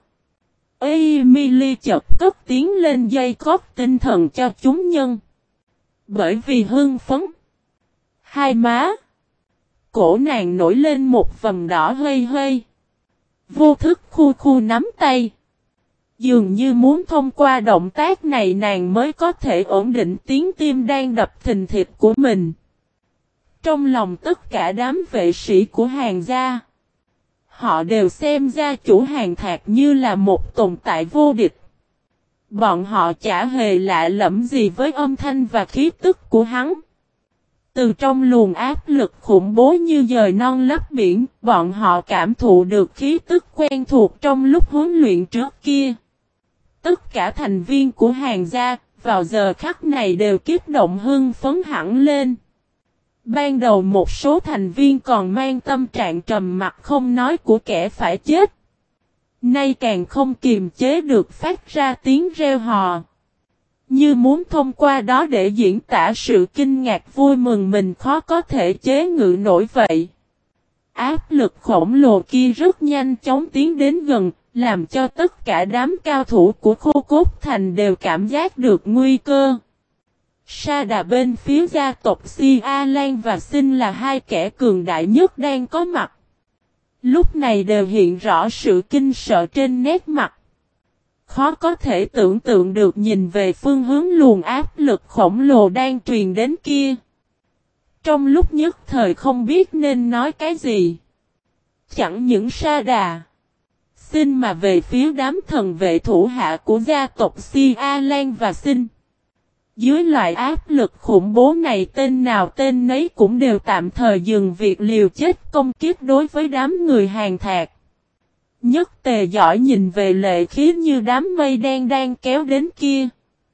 [SPEAKER 1] Emily chợt cất tiếng lên dây cót tinh thần cho chúng nhân. Bởi vì hưng phấn. Hai má. Cổ nàng nổi lên một vầng đỏ hơi hơi. Vô thức khu khu nắm tay. Dường như muốn thông qua động tác này nàng mới có thể ổn định tiếng tim đang đập thình thịch của mình. Trong lòng tất cả đám vệ sĩ của Hàn gia. Họ đều xem gia chủ Hàn Thạc như là một tồn tại vô địch. Bọn họ chả hề lạ lẫm gì với âm thanh và khí tức của hắn. Từ trong luồng áp lực khủng bố như dời non lấp biển, bọn họ cảm thụ được khí tức quen thuộc trong lúc huấn luyện trước kia. Tất cả thành viên của Hàn gia, vào giờ khắc này đều kích động hưng phấn hẳn lên. Ban đầu một số thành viên còn mang tâm trạng trầm mặc không nói của kẻ phải chết. Nay càng không kiềm chế được phát ra tiếng reo hò. Như muốn thông qua đó để diễn tả sự kinh ngạc vui mừng mình khó có thể chế ngự nổi vậy. Áp lực khổng lồ kia rất nhanh chóng tiến đến gần, làm cho tất cả đám cao thủ của Khô Cốt Thành đều cảm giác được nguy cơ. Sa Đà bên phía gia tộc Si A Lan và Sinh là hai kẻ cường đại nhất đang có mặt. Lúc này đều hiện rõ sự kinh sợ trên nét mặt. Khó có thể tưởng tượng được nhìn về phương hướng luồng áp lực khổng lồ đang truyền đến kia. Trong lúc nhất thời không biết nên nói cái gì. Chẳng những Sa Đà, Sinh mà về phía đám thần vệ thủ hạ của gia tộc Si A Lan và Sinh. Dưới loại áp lực khủng bố này tên nào tên nấy cũng đều tạm thời dừng việc liều chết công kích đối với đám người Hàn Thạc. Nhất Tề giỏi nhìn về lệ khí như đám mây đen đang kéo đến kia.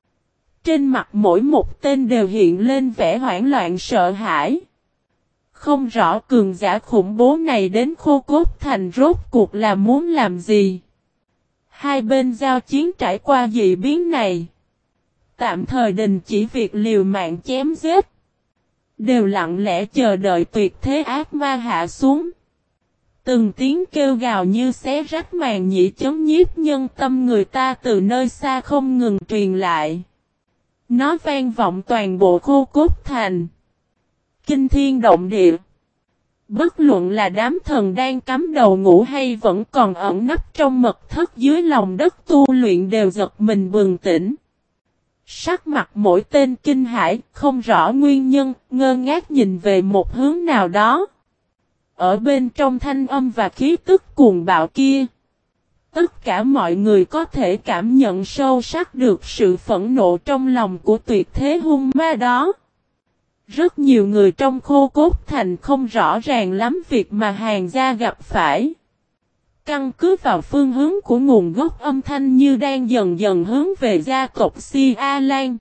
[SPEAKER 1] Trên mặt mỗi một tên đều hiện lên vẻ hoảng loạn sợ hãi. Không rõ cường giả khủng bố này đến Khô Cốt Thành rốt cuộc là muốn làm gì. Hai bên giao chiến trải qua dị biến này. Tạm thời đình chỉ việc liều mạng chém giết. Đều lặng lẽ chờ đợi tuyệt thế ác ma hạ xuống. Từng tiếng kêu gào như xé rách màn nhĩ chấn nhiếp nhân tâm người ta từ nơi xa không ngừng truyền lại. Nó vang vọng toàn bộ Khô Cốt Thành. Kinh thiên động địa. Bất luận là đám thần đang cắm đầu ngủ hay vẫn còn ẩn nấp trong mật thất dưới lòng đất tu luyện đều giật mình bừng tỉnh. Sắc mặt mỗi tên kinh hãi, không rõ nguyên nhân, ngơ ngác nhìn về một hướng nào đó. Ở bên trong thanh âm và khí tức cuồng bạo kia, tất cả mọi người có thể cảm nhận sâu sắc được sự phẫn nộ trong lòng của tuyệt thế hung ma đó. Rất nhiều người trong Khô Cốt Thành không rõ ràng lắm việc mà Hàn gia gặp phải. Căn cứ vào phương hướng của nguồn gốc âm thanh như đang dần dần hướng về gia tộc Si A Lan.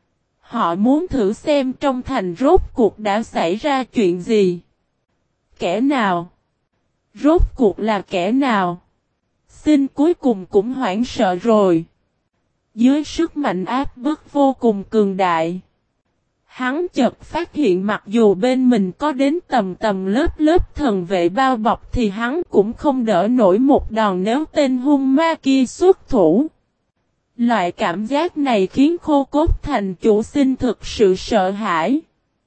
[SPEAKER 1] Họ muốn thử xem trong thành rốt cuộc đã xảy ra chuyện gì. Kẻ nào? Rốt cuộc là kẻ nào? Xin cuối cùng cũng hoảng sợ rồi. Dưới sức mạnh áp bức vô cùng cường đại. Hắn chợt phát hiện mặc dù bên mình có đến tầm lớp thần vệ bao bọc thì hắn cũng không đỡ nổi một đòn nếu tên hung ma kia xuất thủ. Loại cảm giác này khiến Khô Cốt Thành chủ Sinh thực sự sợ hãi.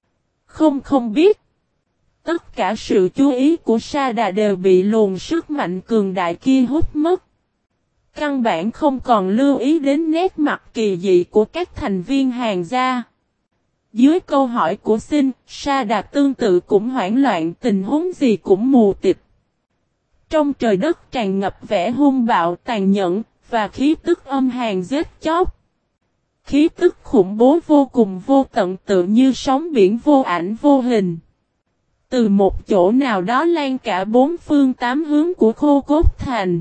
[SPEAKER 1] Không biết. Tất cả sự chú ý của Sa Đà đều bị luồng sức mạnh cường đại kia hút mất. Căn bản không còn lưu ý đến nét mặt kỳ dị của các thành viên Hàn gia. Dưới câu hỏi của Sinh, Sa Đà tương tự cũng hoảng loạn, tình huống gì cũng mù tịt. Trong trời đất tràn ngập vẻ hung bạo tàn nhẫn, và khí tức âm hàn giết chóc. Khí tức khủng bố vô cùng vô tận tự như sóng biển vô ảnh vô hình. Từ một chỗ nào đó lan cả bốn phương tám hướng của Khô Cốt Thành.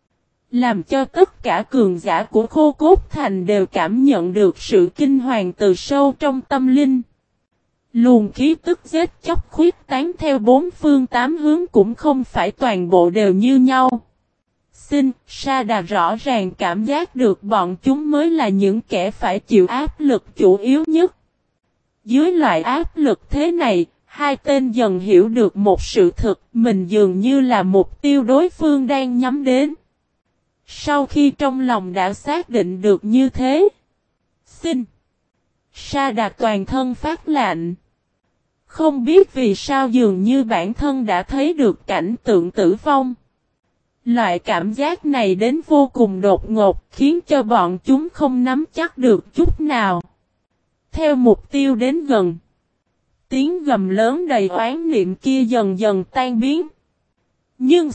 [SPEAKER 1] Làm cho tất cả cường giả của Khô Cốt Thành đều cảm nhận được sự kinh hoàng từ sâu trong tâm linh. Luồng khí tức giết chóc khuyết tán theo bốn phương tám hướng cũng không phải toàn bộ đều như nhau. Xin, Sa Đà rõ ràng cảm giác được bọn chúng mới là những kẻ phải chịu áp lực chủ yếu nhất. Dưới loại áp lực thế này, hai tên dần hiểu được một sự thực, mình dường như là mục tiêu đối phương đang nhắm đến. Sau khi trong lòng đã xác định được như thế, Sa Đà toàn thân phát lạnh. Không biết vì sao dường như bản thân đã thấy được cảnh tượng tử vong. Loại cảm giác này đến vô cùng đột ngột, khiến cho bọn chúng không nắm chắc được chút nào. Theo mục tiêu đến gần, tiếng gầm lớn đầy oán niệm kia dần dần tan biến. Nhưng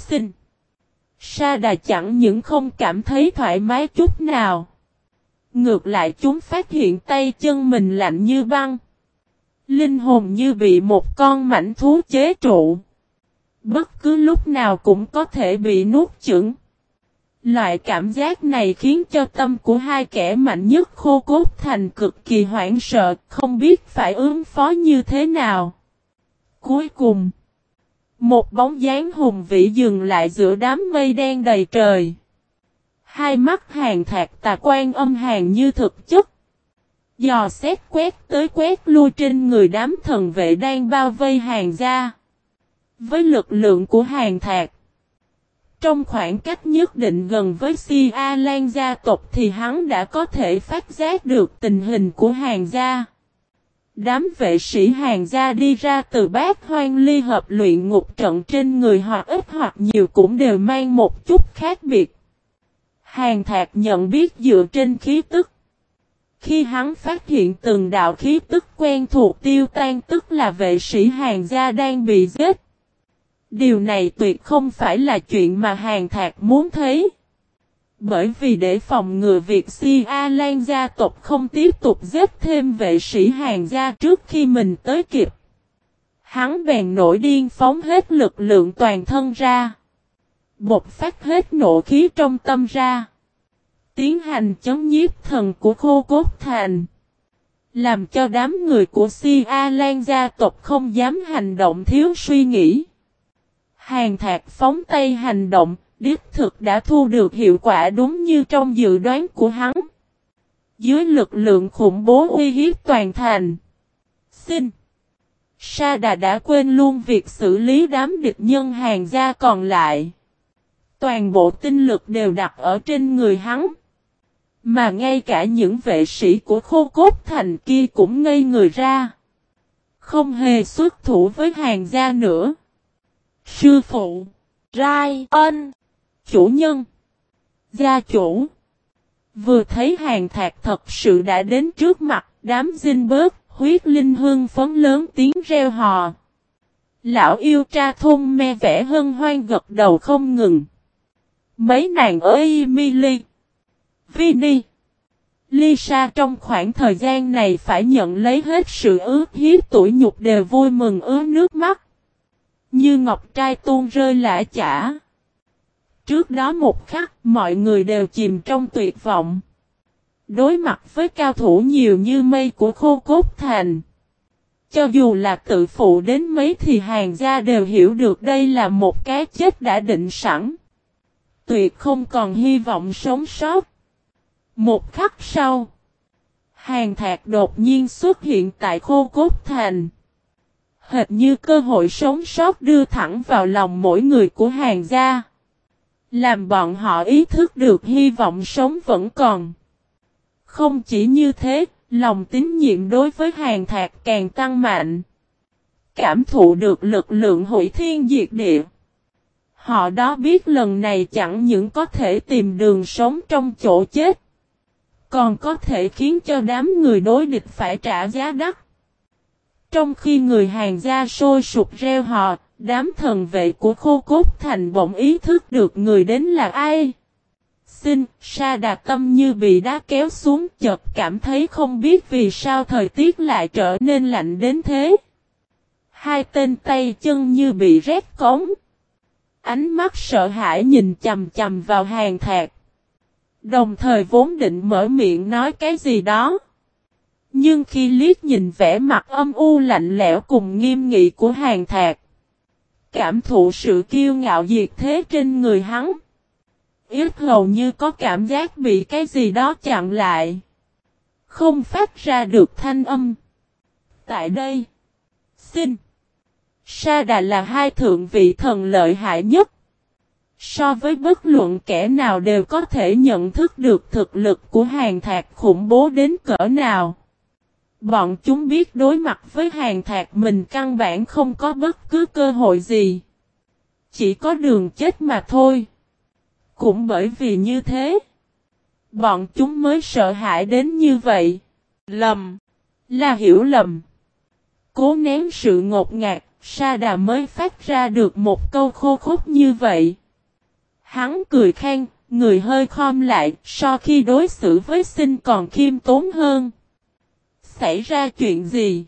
[SPEAKER 1] Sa Đà chẳng những không cảm thấy thoải mái chút nào. Ngược lại chúng phát hiện tay chân mình lạnh như băng. Linh hồn như bị một con mãnh thú chế trụ. Bất cứ lúc nào cũng có thể bị nuốt chửng. Loại cảm giác này khiến cho tâm của hai kẻ mạnh nhất Khô Cốt Thành cực kỳ hoảng sợ, không biết phải ứng phó như thế nào. Cuối cùng, một bóng dáng hùng vĩ dừng lại giữa đám mây đen đầy trời. Hai mắt Hàn Thạc tà quan âm hàn như thực chất. Dò xét quét tới quét lui trên người đám thần vệ đang bao vây Hàn gia. Với lực lượng của Hàn Thạc, trong khoảng cách nhất định gần với Si A Lan gia tộc thì hắn đã có thể phát giác được tình hình của Hàn gia. Đám vệ sĩ Hàn gia đi ra từ Bát Hoang Ly hợp luyện ngục trận trên người hoặc ít hoặc nhiều cũng đều mang một chút khác biệt. Hàn Thạc nhận biết dựa trên khí tức. Khi hắn phát hiện từng đạo khí tức quen thuộc tiêu tan tức là vệ sĩ Hàn gia đang bị giết. Điều này tuyệt không phải là chuyện mà Hàn Thạc muốn thấy. Bởi vì để phòng ngừa việc Si A Lan gia tộc không tiếp tục giết thêm vệ sĩ Hàn gia trước khi mình tới kịp, hắn bèn nổi điên phóng hết lực lượng toàn thân ra. Bộc phát hết nộ khí trong tâm ra. Tiến hành chấn nhiếp thần của Khô Cốt Thành. Làm cho đám người của Si A Lan gia tộc không dám hành động thiếu suy nghĩ. Hàn Thạc phóng tay hành động, đích thực đã thu được hiệu quả đúng như trong dự đoán của hắn. Dưới lực lượng khủng bố uy hiếp toàn thành, Sa Đà đã quên luôn việc xử lý đám địch nhân Hàn gia còn lại. Toàn bộ tinh lực đều đặt ở trên người hắn. Mà ngay cả những vệ sĩ của Khô Cốt Thành kia cũng ngây người ra. Không hề xuất thủ với Hàn gia nữa. Sư phụ, Rai Ân, chủ nhân, gia chủ. Vừa thấy Hàn Thạc thật sự đã đến trước mặt, đám dinh bớt, huyết linh hương phấn lớn tiếng reo hò. Lão yêu tra thôn me vẻ hân hoan gật đầu không ngừng. Mấy nàng ơi Emily, Vinny, Lisa trong khoảng thời gian này phải nhận lấy hết sự ước hiếp tủi nhục đều vui mừng ứa nước mắt. Như ngọc trai tuôn rơi lã chả. Trước đó một khắc mọi người đều chìm trong tuyệt vọng. Đối mặt với cao thủ nhiều như mây của Khô Cốt Thành. Cho dù là tự phụ đến mấy thì Hàn gia đều hiểu được đây là một cái chết đã định sẵn. Tuyệt không còn hy vọng sống sót. Một khắc sau, Hàn Thạc đột nhiên xuất hiện tại Khô Cốt Thành. Hệt như cơ hội sống sót đưa thẳng vào lòng mỗi người của Hàn gia. Làm bọn họ ý thức được hy vọng sống vẫn còn. Không chỉ như thế, lòng tín nhiệm đối với Hàn Thạc càng tăng mạnh. Cảm thụ được lực lượng hủy thiên diệt địa. Họ đó biết lần này chẳng những có thể tìm đường sống trong chỗ chết, còn có thể khiến cho đám người đối địch phải trả giá đắt. Trong khi người Hàn gia sôi sục reo hò, đám thần vệ của Khô Cốt Thành bỗng ý thức được người đến là ai. Sa Đà tâm như bị đá kéo xuống, chợt cảm thấy không biết vì sao thời tiết lại trở nên lạnh đến thế. Hai tên tay chân như bị rét cống. Ánh mắt sợ hãi nhìn chằm chằm vào Hàn Thạc. Đồng thời vốn định mở miệng nói cái gì đó. Nhưng khi liếc nhìn vẻ mặt âm u lạnh lẽo cùng nghiêm nghị của Hàn Thạc, cảm thụ sự kiêu ngạo diệt thế trên người hắn, ít hầu như có cảm giác bị cái gì đó chặn lại. Không phát ra được thanh âm. Tại đây, Xin, Sa Đà là hai thượng vị thần lợi hại nhất. So với bất luận kẻ nào đều có thể nhận thức được thực lực của Hàn Thạc khủng bố đến cỡ nào. Bọn chúng biết đối mặt với Hàn Thạc mình căn bản không có bất cứ cơ hội gì. Chỉ có đường chết mà thôi. Cũng bởi vì như thế, bọn chúng mới sợ hãi đến như vậy. Lầm, là hiểu lầm. Cố nén sự ngột ngạt, Sa Đà mới phát ra được một câu khô khốc như vậy. Hắn cười khan, người hơi khom lại, so khi đối xử với Xin còn khiêm tốn hơn. Xảy ra chuyện gì?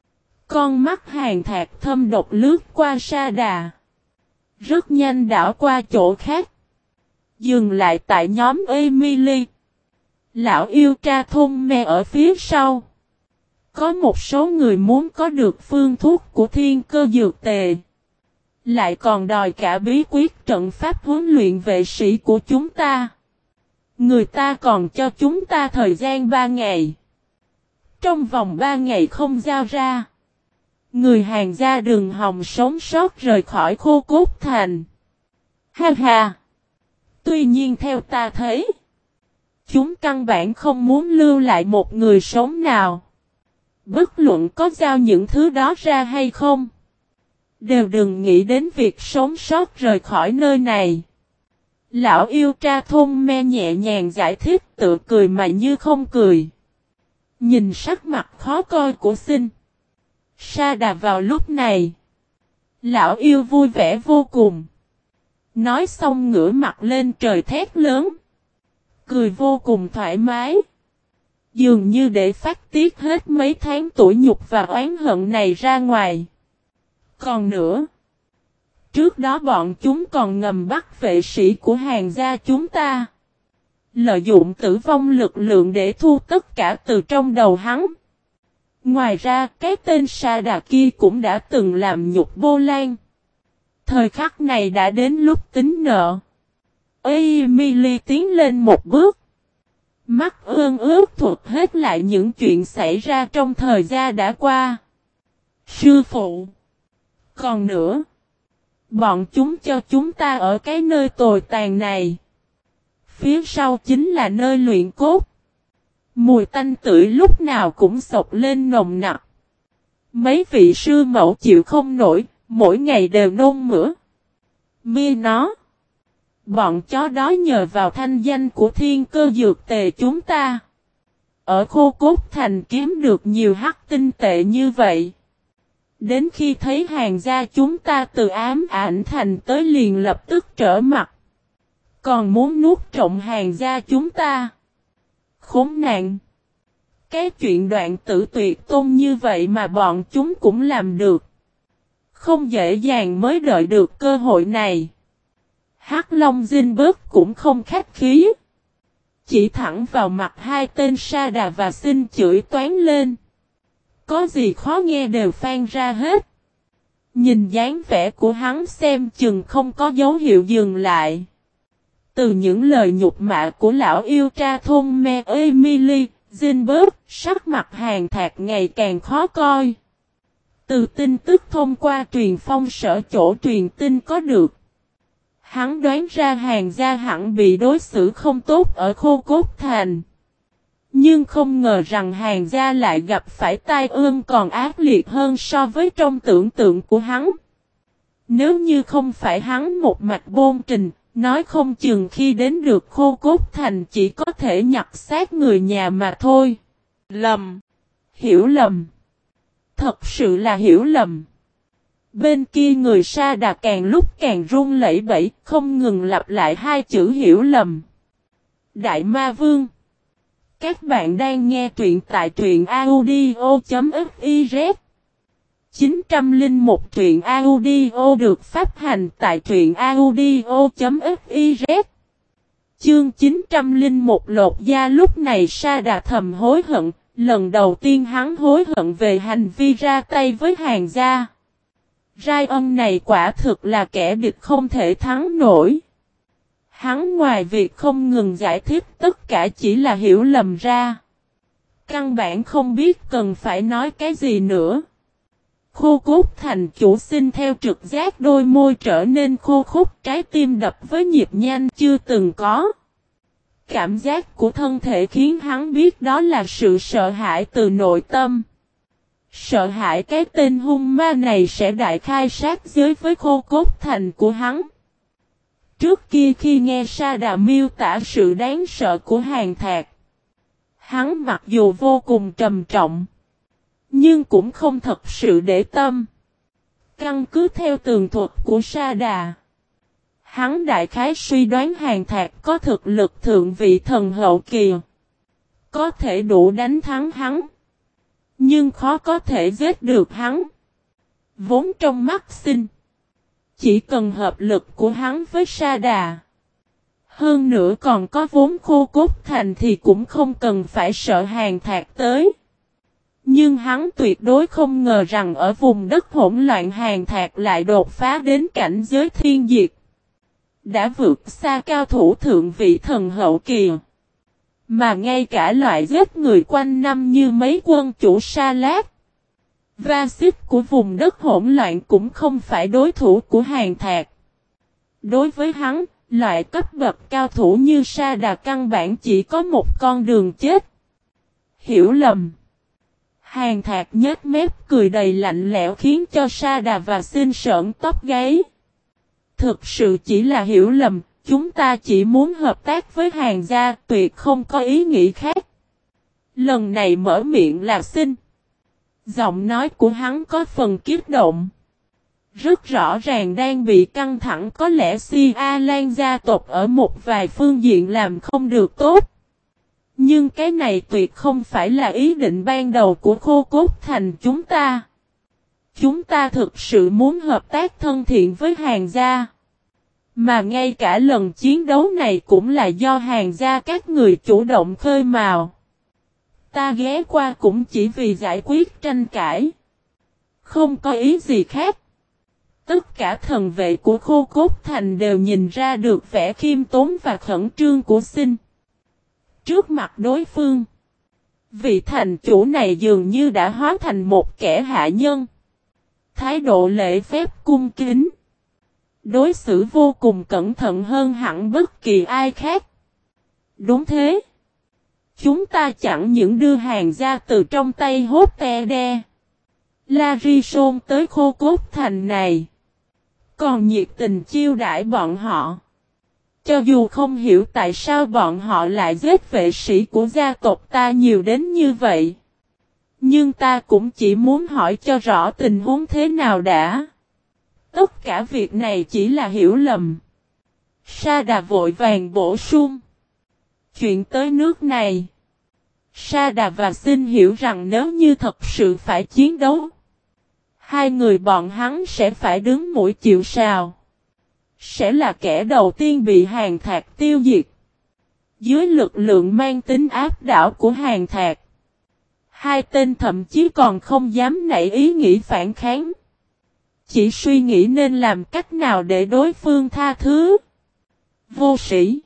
[SPEAKER 1] Con mắt Hàn Thạc thâm độc lướt qua Sa Đà. Rất nhanh đảo qua chỗ khác. Dừng lại tại nhóm Emily. Lão yêu tra thôn me ở phía sau. Có một số người muốn có được phương thuốc của thiên cơ dược tề. Lại còn đòi cả bí quyết trận pháp huấn luyện vệ sĩ của chúng ta. Người ta còn cho chúng ta thời gian 3 ngày. Trong vòng 3 ngày không giao ra, người Hàn gia đừng hòng sống sót rời khỏi Khô Cốt Thành. Ha ha! Tuy nhiên theo ta thấy, chúng căn bản không muốn lưu lại một người sống nào. Bất luận có giao những thứ đó ra hay không, đều đừng nghĩ đến việc sống sót rời khỏi nơi này. Lão yêu tra thôn me nhẹ nhàng giải thích, tự cười mà như không cười. Nhìn sắc mặt khó coi của Xin, Sa Đà vào lúc này, lão yêu vui vẻ vô cùng. Nói xong ngửa mặt lên trời thét lớn, cười vô cùng thoải mái. Dường như để phát tiết hết mấy tháng tủi nhục và oán hận này ra ngoài. Còn nữa, trước đó bọn chúng còn ngầm bắt vệ sĩ của Hàn gia chúng ta. Lợi dụng tử vong lực lượng để thu tất cả từ trong đầu hắn. Ngoài ra, cái tên Sa Đà kia cũng đã từng làm nhục Bô Lan. Thời khắc này đã đến lúc tính nợ. Emily tiến lên một bước. Mắt ướt thuật hết lại những chuyện xảy ra trong thời gian đã qua. Sư phụ. Còn nữa, bọn chúng cho chúng ta ở cái nơi tồi tàn này. Phía sau chính là nơi luyện cốt. Mùi tanh tưởi lúc nào cũng sộc lên nồng nặc. Mấy vị sư mẫu chịu không nổi, mỗi ngày đều nôn mửa. Mi nó. Bọn chó đó nhờ vào thanh danh của thiên cơ dược tề chúng ta. Ở Khô Cốt Thành kiếm được nhiều hắc tinh tệ như vậy. Đến khi thấy Hàn gia chúng ta từ ám ảnh thành tới liền lập tức trở mặt. Còn muốn nuốt trộm Hàn gia chúng ta. Khốn nạn. Cái chuyện đoạn tử tuyệt tôn như vậy mà bọn chúng cũng làm được. Không dễ dàng mới đợi được cơ hội này. Hắc Long Zinberg cũng không khách khí. Chỉ thẳng vào mặt hai tên Sa Đà và xin chửi toán lên. Có gì khó nghe đều phan ra hết. Nhìn dáng vẻ của hắn xem chừng không có dấu hiệu dừng lại. Từ những lời nhục mạ của lão yêu tra thôn me Emily, Zinberg, sắc mặt Hàn Thạc ngày càng khó coi. Từ tin tức thông qua truyền phong sở chỗ truyền tin có được. Hắn đoán ra Hàn gia hẳn bị đối xử không tốt ở Khô Cốt Thành. Nhưng không ngờ rằng Hàn gia lại gặp phải tai ương còn ác liệt hơn so với trong tưởng tượng của hắn. Nếu như không phải hắn một mạch bôn trình, nói không chừng khi đến được Khô Cốt Thành chỉ có thể nhặt xác người nhà mà thôi. Lầm. Hiểu lầm. Thật sự là hiểu lầm. Bên kia người Sa Đà càng lúc càng run lẩy bẩy, không ngừng lặp lại hai chữ hiểu lầm. Đại Ma Vương. Các bạn đang nghe truyện tại truyện audio.fiz 901 truyện audio được phát hành tại truyện audio.fiz. Chương 901 lột da. Lúc này Sa Đà thầm hối hận, lần đầu tiên hắn hối hận về hành vi ra tay với Hàn gia. Rai ân này quả thực là kẻ địch không thể thắng nổi. Hắn ngoài việc không ngừng giải thích tất cả chỉ là hiểu lầm ra. Căn bản không biết cần phải nói cái gì nữa. Khô cốt thành chủ xin theo trực giác, đôi môi trở nên khô khốc, trái tim đập với nhịp nhanh chưa từng có. Cảm giác của thân thể khiến hắn biết đó là sự sợ hãi từ nội tâm. Sợ hãi cái tên hung ma này sẽ đại khai sát giới với khô cốt thành của hắn. Trước kia khi nghe Sa Đà miêu tả sự đáng sợ của Hàn Thạc, hắn mặc dù vô cùng trầm trọng, nhưng cũng không thật sự để tâm. Căn cứ theo tường thuật của Sa Đà, hắn đại khái suy đoán Hàn Thạc có thực lực thượng vị thần hậu kỳ, có thể đủ đánh thắng hắn, nhưng khó có thể giết được hắn. Vốn trong mắt Xin, chỉ cần hợp lực của hắn với Sa Đà, hơn nữa còn có vốn khô cốt thành thì cũng không cần phải sợ Hàn Thạc tới. Nhưng hắn tuyệt đối không ngờ rằng ở vùng đất hỗn loạn Hàn Thạc lại đột phá đến cảnh giới thiên diệt. Đã vượt xa cao thủ thượng vị thần hậu kỳ. Mà ngay cả loại giết người quanh năm như mấy quân chủ Sa Lát, Va Xích của vùng đất hỗn loạn cũng không phải đối thủ của Hàn Thạc. Đối với hắn, loại cấp bậc cao thủ như Sa Đà căn bản chỉ có một con đường chết. Hiểu lầm. Hàn Thạc nhếch mép cười đầy lạnh lẽo khiến cho Sa Đà và Xin sởn tóc gáy. Thực sự chỉ là hiểu lầm, chúng ta chỉ muốn hợp tác với Hàn gia, tuyệt không có ý nghĩ khác. Lần này mở miệng là Xin. Giọng nói của hắn có phần kích động. Rất rõ ràng đang bị căng thẳng, có lẽ Si A Lan gia tộc ở một vài phương diện làm không được tốt. Nhưng cái này tuyệt không phải là ý định ban đầu của khô cốt thành chúng ta. Chúng ta thực sự muốn hợp tác thân thiện với Hàn gia. Mà ngay cả lần chiến đấu này cũng là do Hàn gia các người chủ động khơi mào. Ta ghé qua cũng chỉ vì giải quyết tranh cãi. Không có ý gì khác. Tất cả thần vệ của khô cốt thành đều nhìn ra được vẻ khiêm tốn và khẩn trương của Xin. Trước mặt đối phương, vị thành chủ này dường như đã hóa thành một kẻ hạ nhân. Thái độ lễ phép cung kính. Đối xử vô cùng cẩn thận hơn hẳn bất kỳ ai khác. Đúng thế. Chúng ta chẳng những đưa Hàn gia từ trong tay hốt te đe Larison tới khô cốt thành này, còn nhiệt tình chiêu đãi bọn họ. Cho dù không hiểu tại sao bọn họ lại giết vệ sĩ của gia tộc ta nhiều đến như vậy, nhưng ta cũng chỉ muốn hỏi cho rõ tình huống thế nào đã. Tất cả việc này chỉ là hiểu lầm. Sa Đà vội vàng bổ sung. Chuyện tới nước này, Sa Đà và Xin hiểu rằng nếu như thật sự phải chiến đấu, hai người bọn hắn sẽ phải đứng mũi chịu sào. Sẽ là kẻ đầu tiên bị Hàn Thạc tiêu diệt. Dưới lực lượng mang tính áp đảo của Hàn Thạc, hai tên thậm chí còn không dám nảy ý nghĩ phản kháng. Chỉ suy nghĩ nên làm cách nào để đối phương tha thứ. Vô sĩ.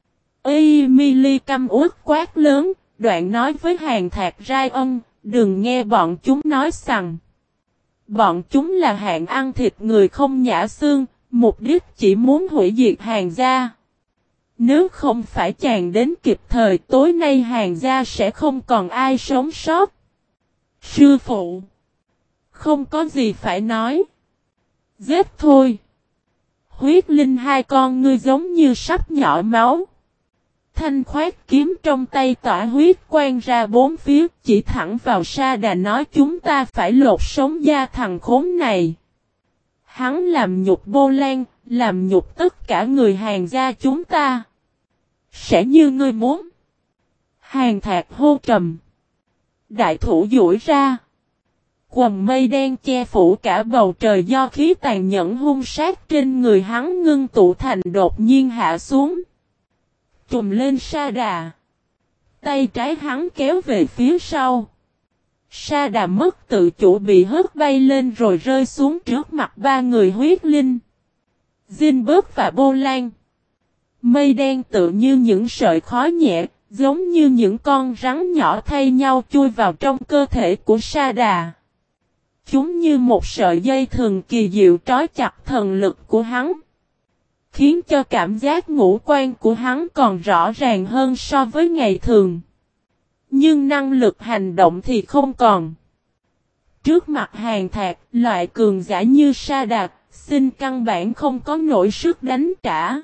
[SPEAKER 1] Emily căm uất quát lớn, đoạn nói với Hàn Thạc Rai Ân, đừng nghe bọn chúng nói sằng. Bọn chúng là hạng ăn thịt người không nhả xương, mục đích chỉ muốn hủy diệt Hàn gia. Nếu không phải chàng đến kịp thời, tối nay Hàn gia sẽ không còn ai sống sót. Sư phụ, không có gì phải nói. Giết thôi. Huyết linh hai con ngươi giống như sắp nhỏ máu. Thanh khoát kiếm trong tay tỏa huyết quang ra bốn phía, chỉ thẳng vào Sa Đà nói chúng ta phải lột sống da thằng khốn này. Hắn làm nhục Bô Lan, làm nhục tất cả người Hàn gia chúng ta. Sẽ như ngươi muốn. Hàn Thạc hô trầm. Đại thủ duỗi ra. Quần mây đen che phủ cả bầu trời do khí tàn nhẫn hung sát trên người hắn ngưng tụ thành đột nhiên hạ xuống. Trùm lên Sa Đà. Tay trái hắn kéo về phía sau. Sa Đà mất tự chủ bị hất bay lên rồi rơi xuống trước mặt ba người huyết linh. Zinberg và Bô Lan. Mây đen tự như những sợi khói nhẹ, Giống như những con rắn nhỏ thay nhau chui vào trong cơ thể của Sa Đà. Chúng như một sợi dây thừng kỳ diệu trói chặt thần lực của hắn. Khiến cho cảm giác ngũ quan của hắn còn rõ ràng hơn so với ngày thường. Nhưng năng lực hành động thì không còn. Trước mặt Hàn Thạc, loại cường giả như Sa Đà, xin căn bản không có nổi sức đánh trả.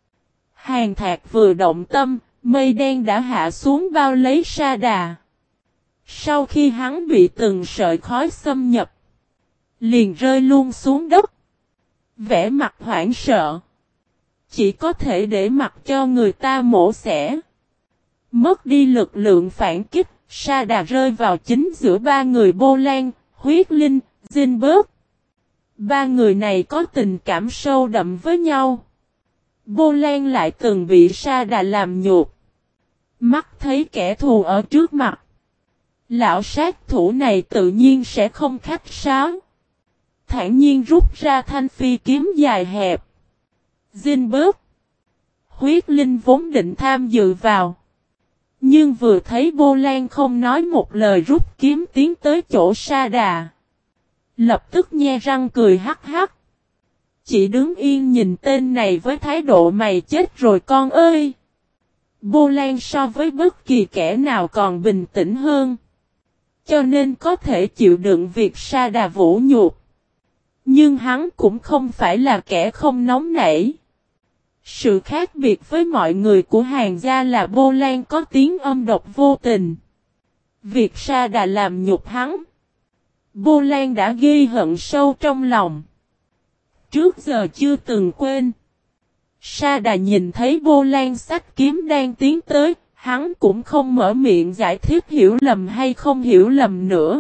[SPEAKER 1] Hàn Thạc vừa động tâm, mây đen đã hạ xuống bao lấy Sa Đà. Sau khi hắn bị từng sợi khói xâm nhập, liền rơi luôn xuống đất. Vẻ mặt hoảng sợ. Chỉ có thể để mặc cho người ta mổ xẻ. Mất đi lực lượng phản kích, Sa Đà rơi vào chính giữa ba người Bô Lan, Huyết Linh, Zinberg. Ba người này có tình cảm sâu đậm với nhau. Bô Lan lại từng bị Sa Đà làm nhục. Mắt thấy kẻ thù ở trước mặt. Lão sát thủ này tự nhiên sẽ không khách sáo. Thản nhiên rút ra thanh phi kiếm dài hẹp. Zinberg. Huyết Linh vốn định tham dự vào. Nhưng vừa thấy Bô Lan không nói một lời rút kiếm tiến tới chỗ Sa Đà. Lập tức nhe răng cười hắc hắc. Chỉ đứng yên nhìn tên này với thái độ mày chết rồi con ơi. Bô Lan so với bất kỳ kẻ nào còn bình tĩnh hơn. Cho nên có thể chịu đựng việc Sa Đà vũ nhục. Nhưng hắn cũng không phải là kẻ không nóng nảy. Sự khác biệt với mọi người của Hàn gia là Bô Lan có tiếng âm độc vô tình. Việc Sa Đà làm nhục hắn. Bô Lan đã ghi hận sâu trong lòng. Trước giờ chưa từng quên. Sa Đà nhìn thấy Bô Lan xách kiếm đang tiến tới, hắn cũng không mở miệng giải thích hiểu lầm hay không hiểu lầm nữa.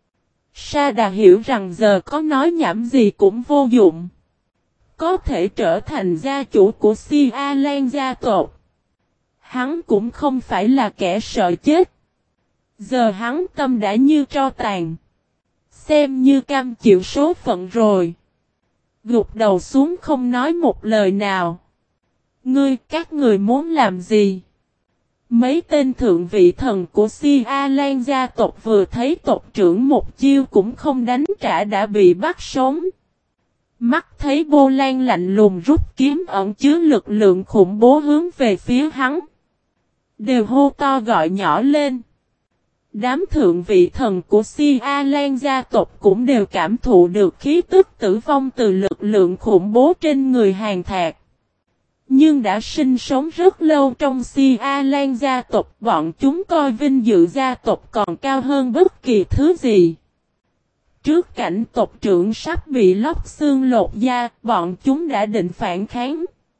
[SPEAKER 1] Sa Đà hiểu rằng giờ có nói nhảm gì cũng vô dụng. Có thể trở thành gia chủ của Si A Lan gia tộc. Hắn cũng không phải là kẻ sợ chết. Giờ hắn tâm đã như tro tàn. Xem như cam chịu số phận rồi. Gục đầu xuống không nói một lời nào. Các người muốn làm gì? Mấy tên thượng vị thần của Si A Lan gia tộc vừa thấy tộc trưởng một chiêu cũng không đánh trả đã bị bắt sống. Mắt thấy Bô Lan lạnh lùng rút kiếm ẩn chứa lực lượng khủng bố hướng về phía hắn. Đều hô to gọi nhỏ lên. Đám thượng vị thần của Si A Lan gia tộc cũng đều cảm thụ được khí tức tử vong từ lực lượng khủng bố trên người Hàn Thạc. Nhưng đã sinh sống rất lâu trong Si A Lan gia tộc, bọn chúng coi vinh dự gia tộc còn cao hơn bất kỳ thứ gì. Trước cảnh tộc trưởng sắp bị lóc xương lột da, bọn chúng đã định phản kháng.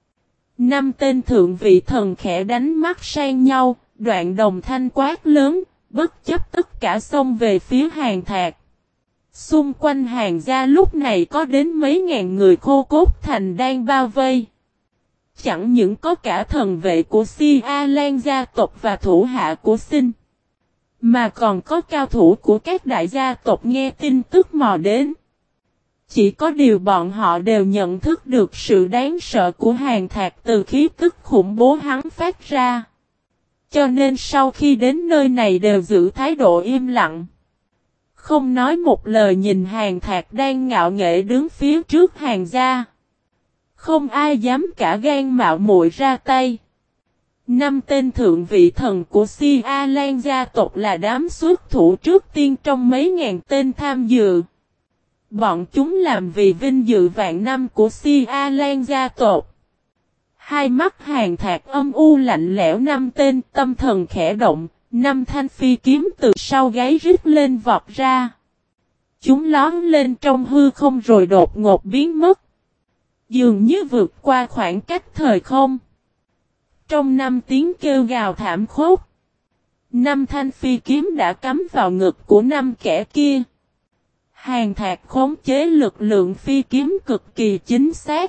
[SPEAKER 1] 5 tên thượng vị thần khẽ đánh mắt sang nhau, đoạn đồng thanh quát lớn, bất chấp tất cả xông về phía Hàn Thạc. Xung quanh Hàn gia lúc này có đến mấy ngàn người khô cốt thành đang bao vây. Chẳng những có cả thần vệ của Si A Lan gia tộc và thủ hạ của Sinh, mà còn có cao thủ của các đại gia tộc nghe tin tức mò đến. Chỉ có điều bọn họ đều nhận thức được sự đáng sợ của Hàn Thạc từ khí tức khủng bố hắn phát ra. Cho nên sau khi đến nơi này đều giữ thái độ im lặng. Không nói một lời nhìn Hàn Thạc đang ngạo nghễ đứng phía trước Hàn gia. Không ai dám cả gan mạo muội ra tay. 5 tên thượng vị thần của Si A Lan gia tộc là đám xuất thủ trước tiên trong mấy ngàn tên tham dự. Bọn chúng làm vì vinh dự vạn năm của Si A Lan gia tộc. Hai mắt Hàn Thạc âm u lạnh lẽo, 5 tên tâm thần khẽ động, 5 thanh phi kiếm từ sau gáy rít lên vọt ra. Chúng lón lên trong hư không rồi đột ngột biến mất. Dường như vượt qua khoảng cách thời không. Trong 5 tiếng kêu gào thảm khốc, 5 thanh phi kiếm đã cắm vào ngực của 5 kẻ kia. Hàn Thạc khống chế lực lượng phi kiếm cực kỳ chính xác.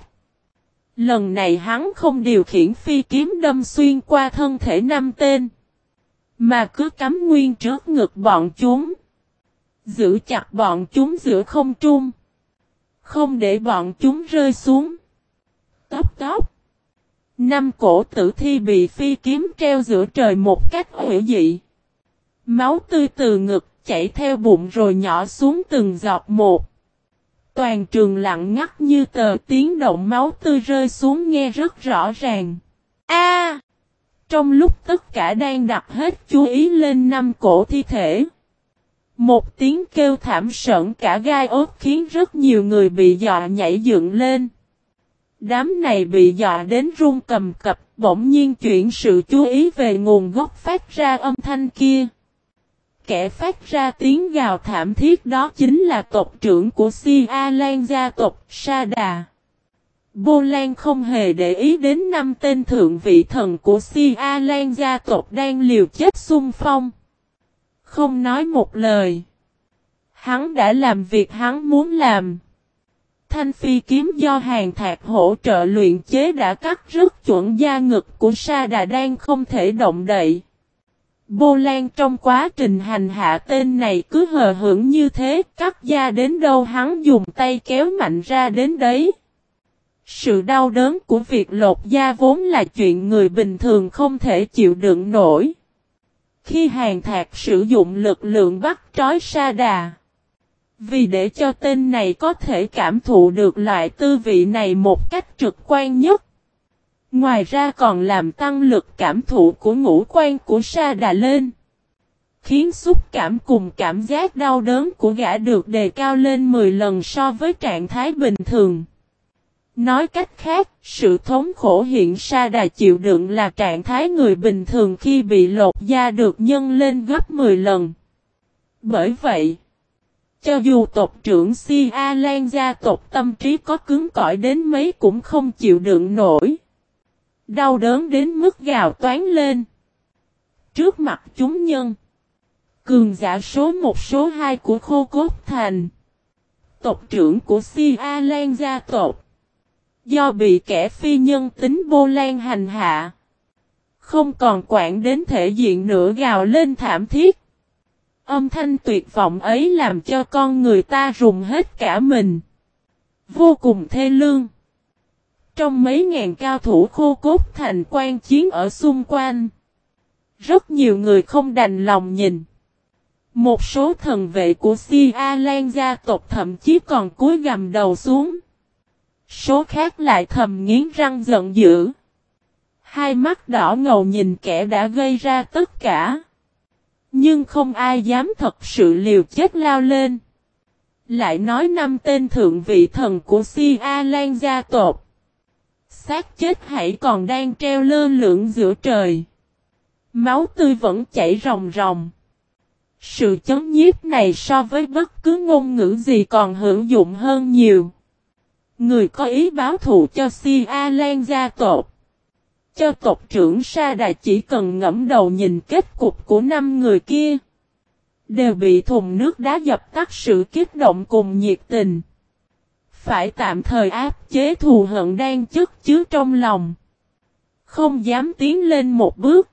[SPEAKER 1] Lần này hắn không điều khiển phi kiếm đâm xuyên qua thân thể 5 tên, mà cứ cắm nguyên trước ngực bọn chúng. Giữ chặt bọn chúng giữa không trung, không để bọn chúng rơi xuống. Tóc tóc. Năm cổ tử thi bị phi kiếm treo giữa trời một cách hủy dị. Máu tươi từ ngực chảy theo bụng rồi nhỏ xuống từng giọt một. Toàn trường lặng ngắt như tờ, tiếng động máu tươi rơi xuống nghe rất rõ ràng. A! Trong lúc tất cả đang đặt hết chú ý lên năm cổ thi thể, một tiếng kêu thảm sởn cả gai ốt khiến rất nhiều người bị dọa nhảy dựng lên. Đám này bị dọa đến run cầm cập, bỗng nhiên chuyển sự chú ý về nguồn gốc phát ra âm thanh kia. Kẻ phát ra tiếng gào thảm thiết đó chính là tộc trưởng của Si A Lan gia tộc, Sa Đà. Bô Lan không hề để ý đến năm tên thượng vị thần của Si A Lan gia tộc đang liều chết xung phong. Không nói một lời. Hắn đã làm việc hắn muốn làm. Thanh phi kiếm do Hàn Thạc hỗ trợ luyện chế đã cắt rất chuẩn da ngực của Sa Đà đang không thể động đậy. Bô Lan trong quá trình hành hạ tên này cứ hờ hững như thế, cắt da đến đâu hắn dùng tay kéo mạnh ra đến đấy. Sự đau đớn của việc lột da vốn là chuyện người bình thường không thể chịu đựng nổi. Khi Hàn Thạc sử dụng lực lượng bắt trói Sa Đà, vì để cho tên này có thể cảm thụ được loại tư vị này một cách trực quan nhất. Ngoài ra còn làm tăng lực cảm thụ của ngũ quan của Sa Đà lên. Khiến xúc cảm cùng cảm giác đau đớn của gã được đề cao lên 10 lần so với trạng thái bình thường. Nói cách khác, sự thống khổ hiện Sa Đà chịu đựng là trạng thái người bình thường khi bị lột da được nhân lên gấp 10 lần. Bởi vậy, cho dù tộc trưởng Si A Lan gia tộc tâm trí có cứng cỏi đến mấy cũng không chịu đựng nổi. Đau đớn đến mức gào toán lên. Trước mặt chúng nhân, cường giả số 1 số 2 của Khô Cốt Thành, tộc trưởng của Si A Lan gia tộc, do bị kẻ phi nhân tính Bô Lan hành hạ, không còn quản đến thể diện nữa gào lên thảm thiết. Âm thanh tuyệt vọng ấy làm cho con người ta rùng hết cả mình. Vô cùng thê lương. Trong mấy ngàn cao thủ Khô Cốt Thành quan chiến ở xung quanh, rất nhiều người không đành lòng nhìn. Một số thần vệ của Si A Lan gia tộc thậm chí còn cúi gằm đầu xuống. Số khác lại thầm nghiến răng giận dữ. Hai mắt đỏ ngầu nhìn kẻ đã gây ra tất cả. Nhưng không ai dám thật sự liều chết lao lên. Lại nói năm tên thượng vị thần của Si A Lan gia tộc, xác chết hãy còn đang treo lơ lửng giữa trời. Máu tươi vẫn chảy ròng ròng. Sự chấn nhiếp này so với bất cứ ngôn ngữ gì còn hữu dụng hơn nhiều. Người có ý báo thù cho Si A Lan gia tộc, cho tộc trưởng Sa Đà chỉ cần ngẫm đầu nhìn kết cục của 5 người kia, đều bị thùng nước đá dập tắt sự kích động cùng nhiệt tình. Phải tạm thời áp chế thù hận đang chất chứa trong lòng. Không dám tiến lên một bước.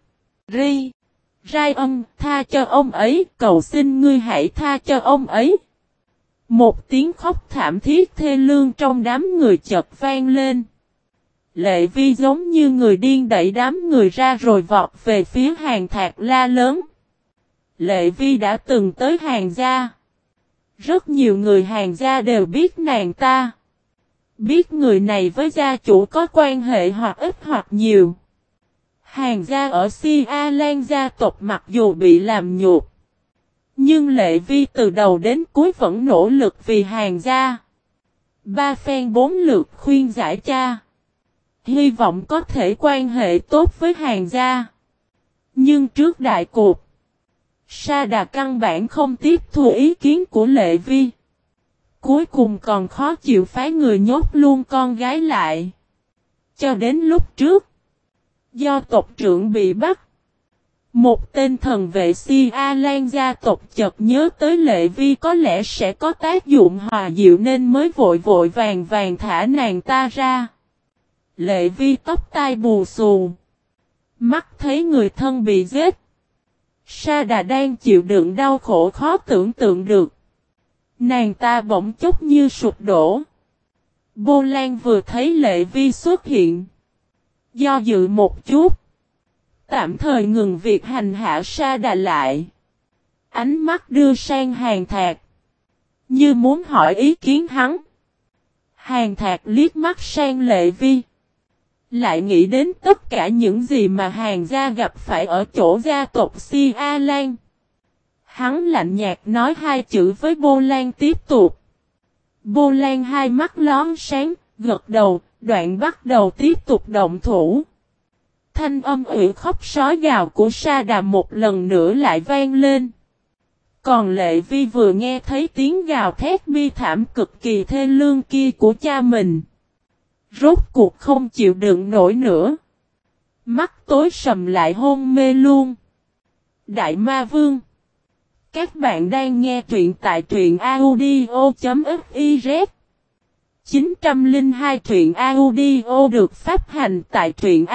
[SPEAKER 1] Ryan, tha cho ông ấy, cầu xin ngươi hãy tha cho ông ấy. Một tiếng khóc thảm thiết thê lương trong đám người chợt vang lên. Lệ Vi giống như người điên đẩy đám người ra rồi vọt về phía Hàn Thạc la lớn. Lệ Vi đã từng tới Hàn gia. Rất nhiều người Hàn gia đều biết nàng ta. Biết người này với gia chủ có quan hệ hoặc ít hoặc nhiều. Hàn gia ở Si A Lan gia tộc mặc dù bị làm nhục, nhưng Lệ Vi từ đầu đến cuối vẫn nỗ lực vì Hàn gia. 3 phen 4 lượt khuyên giải cha, hy vọng có thể quan hệ tốt với Hàn gia. Nhưng trước đại cuộc, Sa Đà căn bản không tiếp thu ý kiến của Lệ Vi. Cuối cùng còn khó chịu phái người nhốt luôn con gái lại. Cho đến lúc trước, do tộc trưởng bị bắt, một tên thần vệ Si A Lan gia tộc chợt nhớ tới Lệ Vi có lẽ sẽ có tác dụng hòa dịu nên mới vội vội vàng vàng thả nàng ta ra. Lệ Vi tóc tai bù xù, mắt thấy người thân bị giết. Sa Đà đang chịu đựng đau khổ khó tưởng tượng được. Nàng ta bỗng chốc như sụp đổ. Bô Lan vừa thấy Lệ Vi xuất hiện, Do dự một chút. Tạm thời ngừng việc hành hạ Sa Đà lại. Ánh mắt đưa sang Hàn Thạc. Như muốn hỏi ý kiến hắn. Hàn Thạc liếc mắt sang Lệ Vi. Lại nghĩ đến tất cả những gì mà Hàn gia gặp phải ở chỗ gia tộc Si A Lan. Hắn lạnh nhạt nói hai chữ với Bô Lan tiếp tục. Bô Lan hai mắt lón sáng, gật đầu, đoạn bắt đầu tiếp tục động thủ. Thanh âm ủy khóc sói gào của Sa Đà một lần nữa lại vang lên. Còn Lệ Vi vừa nghe thấy tiếng gào thét bi thảm cực kỳ thê lương kia của cha mình. Rốt cuộc không chịu đựng nổi nữa. Mắt tối sầm lại hôn mê luôn. Đại Ma Vương. Các bạn đang nghe truyện tại truyện audio.fiz. 902 truyện audio được phát hành tại truyện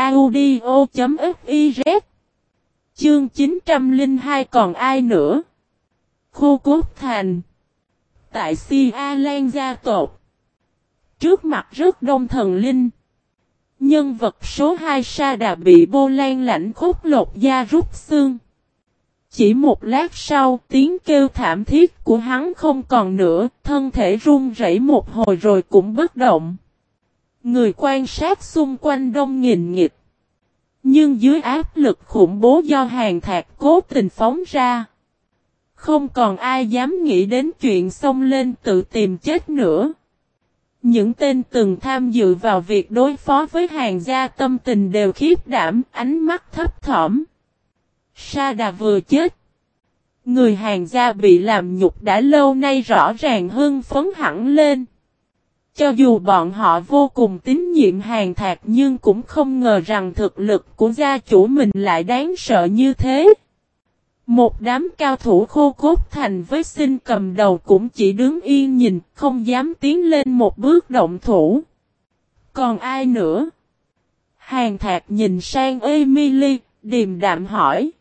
[SPEAKER 1] audio.fiz. Chương 902 còn ai nữa? Khô Cốt Thành. Tại Si A Lan gia tộc. Trước mặt rất đông thần linh. Nhân vật số 2 Sa Đà bị Bô Lan lãnh khúc lột da rút xương. Chỉ một lát sau, tiếng kêu thảm thiết của hắn không còn nữa, thân thể run rẩy một hồi rồi cũng bất động. Người quan sát xung quanh đông nghìn nghịch. Nhưng dưới áp lực khủng bố do Hàn Thạc cố tình phóng ra, không còn ai dám nghĩ đến chuyện xông lên tự tìm chết nữa. Những tên từng tham dự vào việc đối phó với Hàn gia tâm tình đều khiếp đảm, ánh mắt thấp thỏm. Sa Đà vừa chết. Người Hàn gia bị làm nhục đã lâu nay rõ ràng hưng phấn hẳn lên. Cho dù bọn họ vô cùng tín nhiệm Hàn Thạc nhưng cũng không ngờ rằng thực lực của gia chủ mình lại đáng sợ như thế. Một đám cao thủ Khô Cốt Thành với Xin cầm đầu cũng chỉ đứng yên nhìn, không dám tiến lên một bước động thủ. Còn ai nữa? Hàn Thạc nhìn sang Emily, điềm đạm hỏi.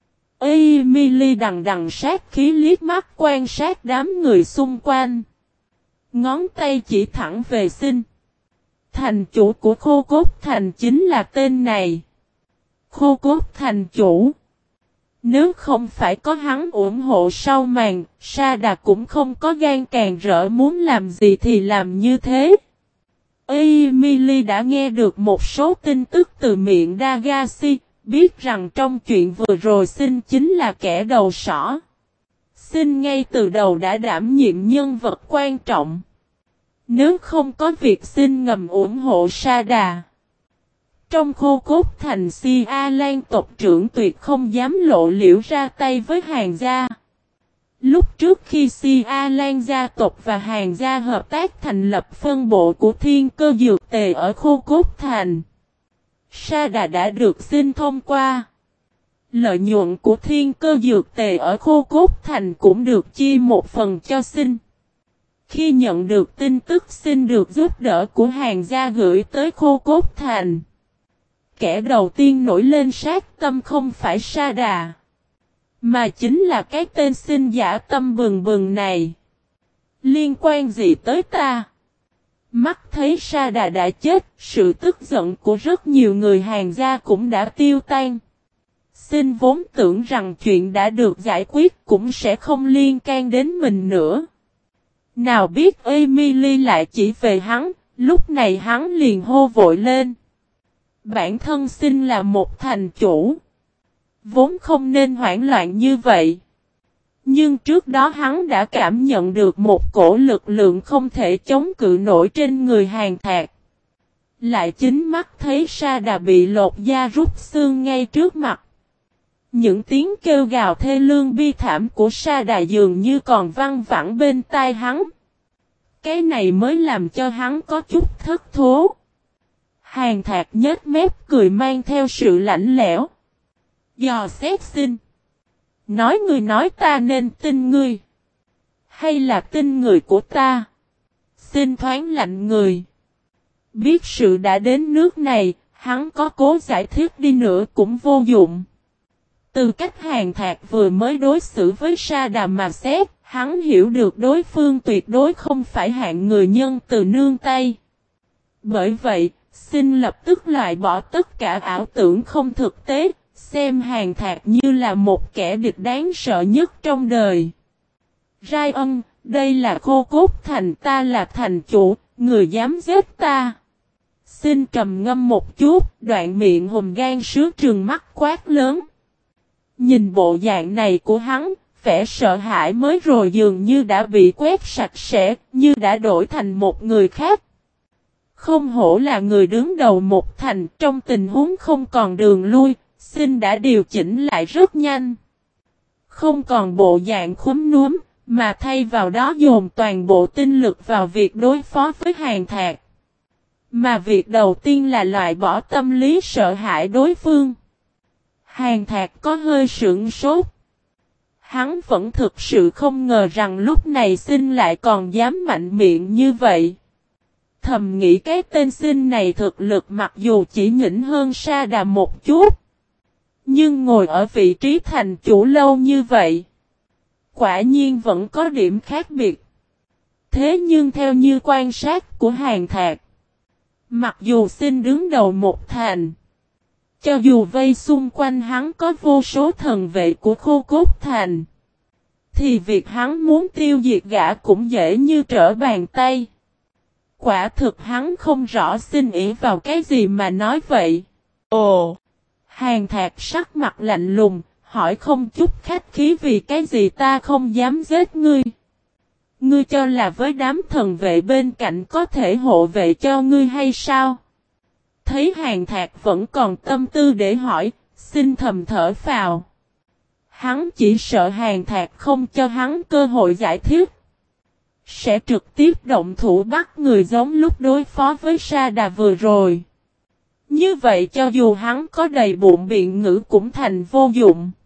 [SPEAKER 1] Emily đằng đằng sát khí liếc mắt quan sát đám người xung quanh. Ngón tay chỉ thẳng về Xin. Thành chủ của Khô Cốt Thành chính là tên này. Khô Cốt Thành chủ. Nếu không phải có hắn ủng hộ sau màn, Sa Đà cũng không có gan càng rỡ muốn làm gì thì làm như thế. Emily đã nghe được một số tin tức từ miệng Dagashi, biết rằng trong chuyện vừa rồi Xin chính là kẻ đầu sỏ. Xin ngay từ đầu đã đảm nhiệm nhân vật quan trọng. Nếu không có việc Xin ngầm ủng hộ Sa Đà, trong Khô Cốt Thành Si A Lan tộc trưởng tuyệt không dám lộ liễu ra tay với Hàn gia. Lúc trước khi Si A Lan gia tộc và Hàn gia hợp tác thành lập phân bộ của Thiên Cơ Dược Tề ở Khô Cốt Thành, Sa Đà đã được xin thông qua. Lợi nhuận của Thiên Cơ Dược Tề ở Khô Cốt Thành cũng được chia một phần cho Xin. Khi nhận được tin tức Xin được giúp đỡ của Hàn gia gửi tới Khô Cốt Thành, kẻ đầu tiên nổi lên sát tâm không phải Sa Đà, mà chính là cái tên Xin giả tâm bừng bừng này. Liên quan gì tới ta? Mắt thấy Sa Đà đã chết, sự tức giận của rất nhiều người Hàn gia cũng đã tiêu tan. Xin vốn tưởng rằng chuyện đã được giải quyết cũng sẽ không liên can đến mình nữa. Nào biết Emily lại chỉ về hắn, lúc này hắn liền hô vội lên. Bản thân Xin là một thành chủ, vốn không nên hoảng loạn như vậy. Nhưng trước đó hắn đã cảm nhận được một cổ lực lượng không thể chống cự nổi trên người Hàn Thạc. Lại chính mắt thấy Sa Đà bị lột da rút xương ngay trước mặt. Những tiếng kêu gào thê lương bi thảm của Sa Đà dường như còn văng vẳng bên tai hắn. Cái này mới làm cho hắn có chút thất thố. Hàn Thạc nhếch mép cười mang theo sự lạnh lẽo. Dò xét Xin. Nói ngươi nói ta nên tin ngươi, hay là tin người của ta? Xin thoáng lạnh người. Biết sự đã đến nước này, hắn có cố giải thích đi nữa cũng vô dụng. Từ cách Hàn Thạc vừa mới đối xử với Sa Đà mà xét, hắn hiểu được đối phương tuyệt đối không phải hạng người nhân từ nương tay. Bởi vậy, Xin lập tức loại bỏ tất cả ảo tưởng không thực tế, xem Hàn Thạc như là một kẻ địch đáng sợ nhất trong đời. Ryan, đây là Khô Cốt Thành, ta là thành chủ, người dám giết ta. Xin trầm ngâm một chút, đoạn miệng hùng gan sứ trừng mắt quát lớn. Nhìn bộ dạng này của hắn, vẻ sợ hãi mới rồi dường như đã bị quét sạch sẽ, như đã đổi thành một người khác. Không hổ là người đứng đầu một thành, trong tình huống không còn đường lui, xin đã điều chỉnh lại rất nhanh. Không còn bộ dạng khúm núm, mà thay vào đó dồn toàn bộ tinh lực vào việc đối phó với Hàn Thạc. Mà việc đầu tiên là loại bỏ tâm lý sợ hãi đối phương. Hàn Thạc có hơi sửng sốt. Hắn vẫn thực sự không ngờ rằng lúc này xin lại còn dám mạnh miệng như vậy. Thầm nghĩ cái tên xin này thực lực mặc dù chỉ nhỉnh hơn Sa Đà một chút. Nhưng ngồi ở vị trí thành chủ lâu như vậy. Quả nhiên vẫn có điểm khác biệt. Thế nhưng theo như quan sát của Hàn Thạc. Mặc dù xin đứng đầu một thành. Cho dù vây xung quanh hắn có vô số thần vệ của Khô Cốt Thành. Thì việc hắn muốn tiêu diệt gã cũng dễ như trở bàn tay. Quả thực hắn không rõ xin ý vào cái gì mà nói vậy. Ồ! Hàn Thạc sắc mặt lạnh lùng, hỏi không chút khách khí vì cái gì ta không dám giết ngươi. Ngươi cho là với đám thần vệ bên cạnh có thể hộ vệ cho ngươi hay sao? Thấy Hàn Thạc vẫn còn tâm tư để hỏi, xin thầm thở phào. Hắn chỉ sợ Hàn Thạc không cho hắn cơ hội giải thích. Sẽ trực tiếp động thủ bắt người giống lúc đối phó với Sa Đà vừa rồi. Như vậy cho dù hắn có đầy bụng biện ngữ cũng thành vô dụng.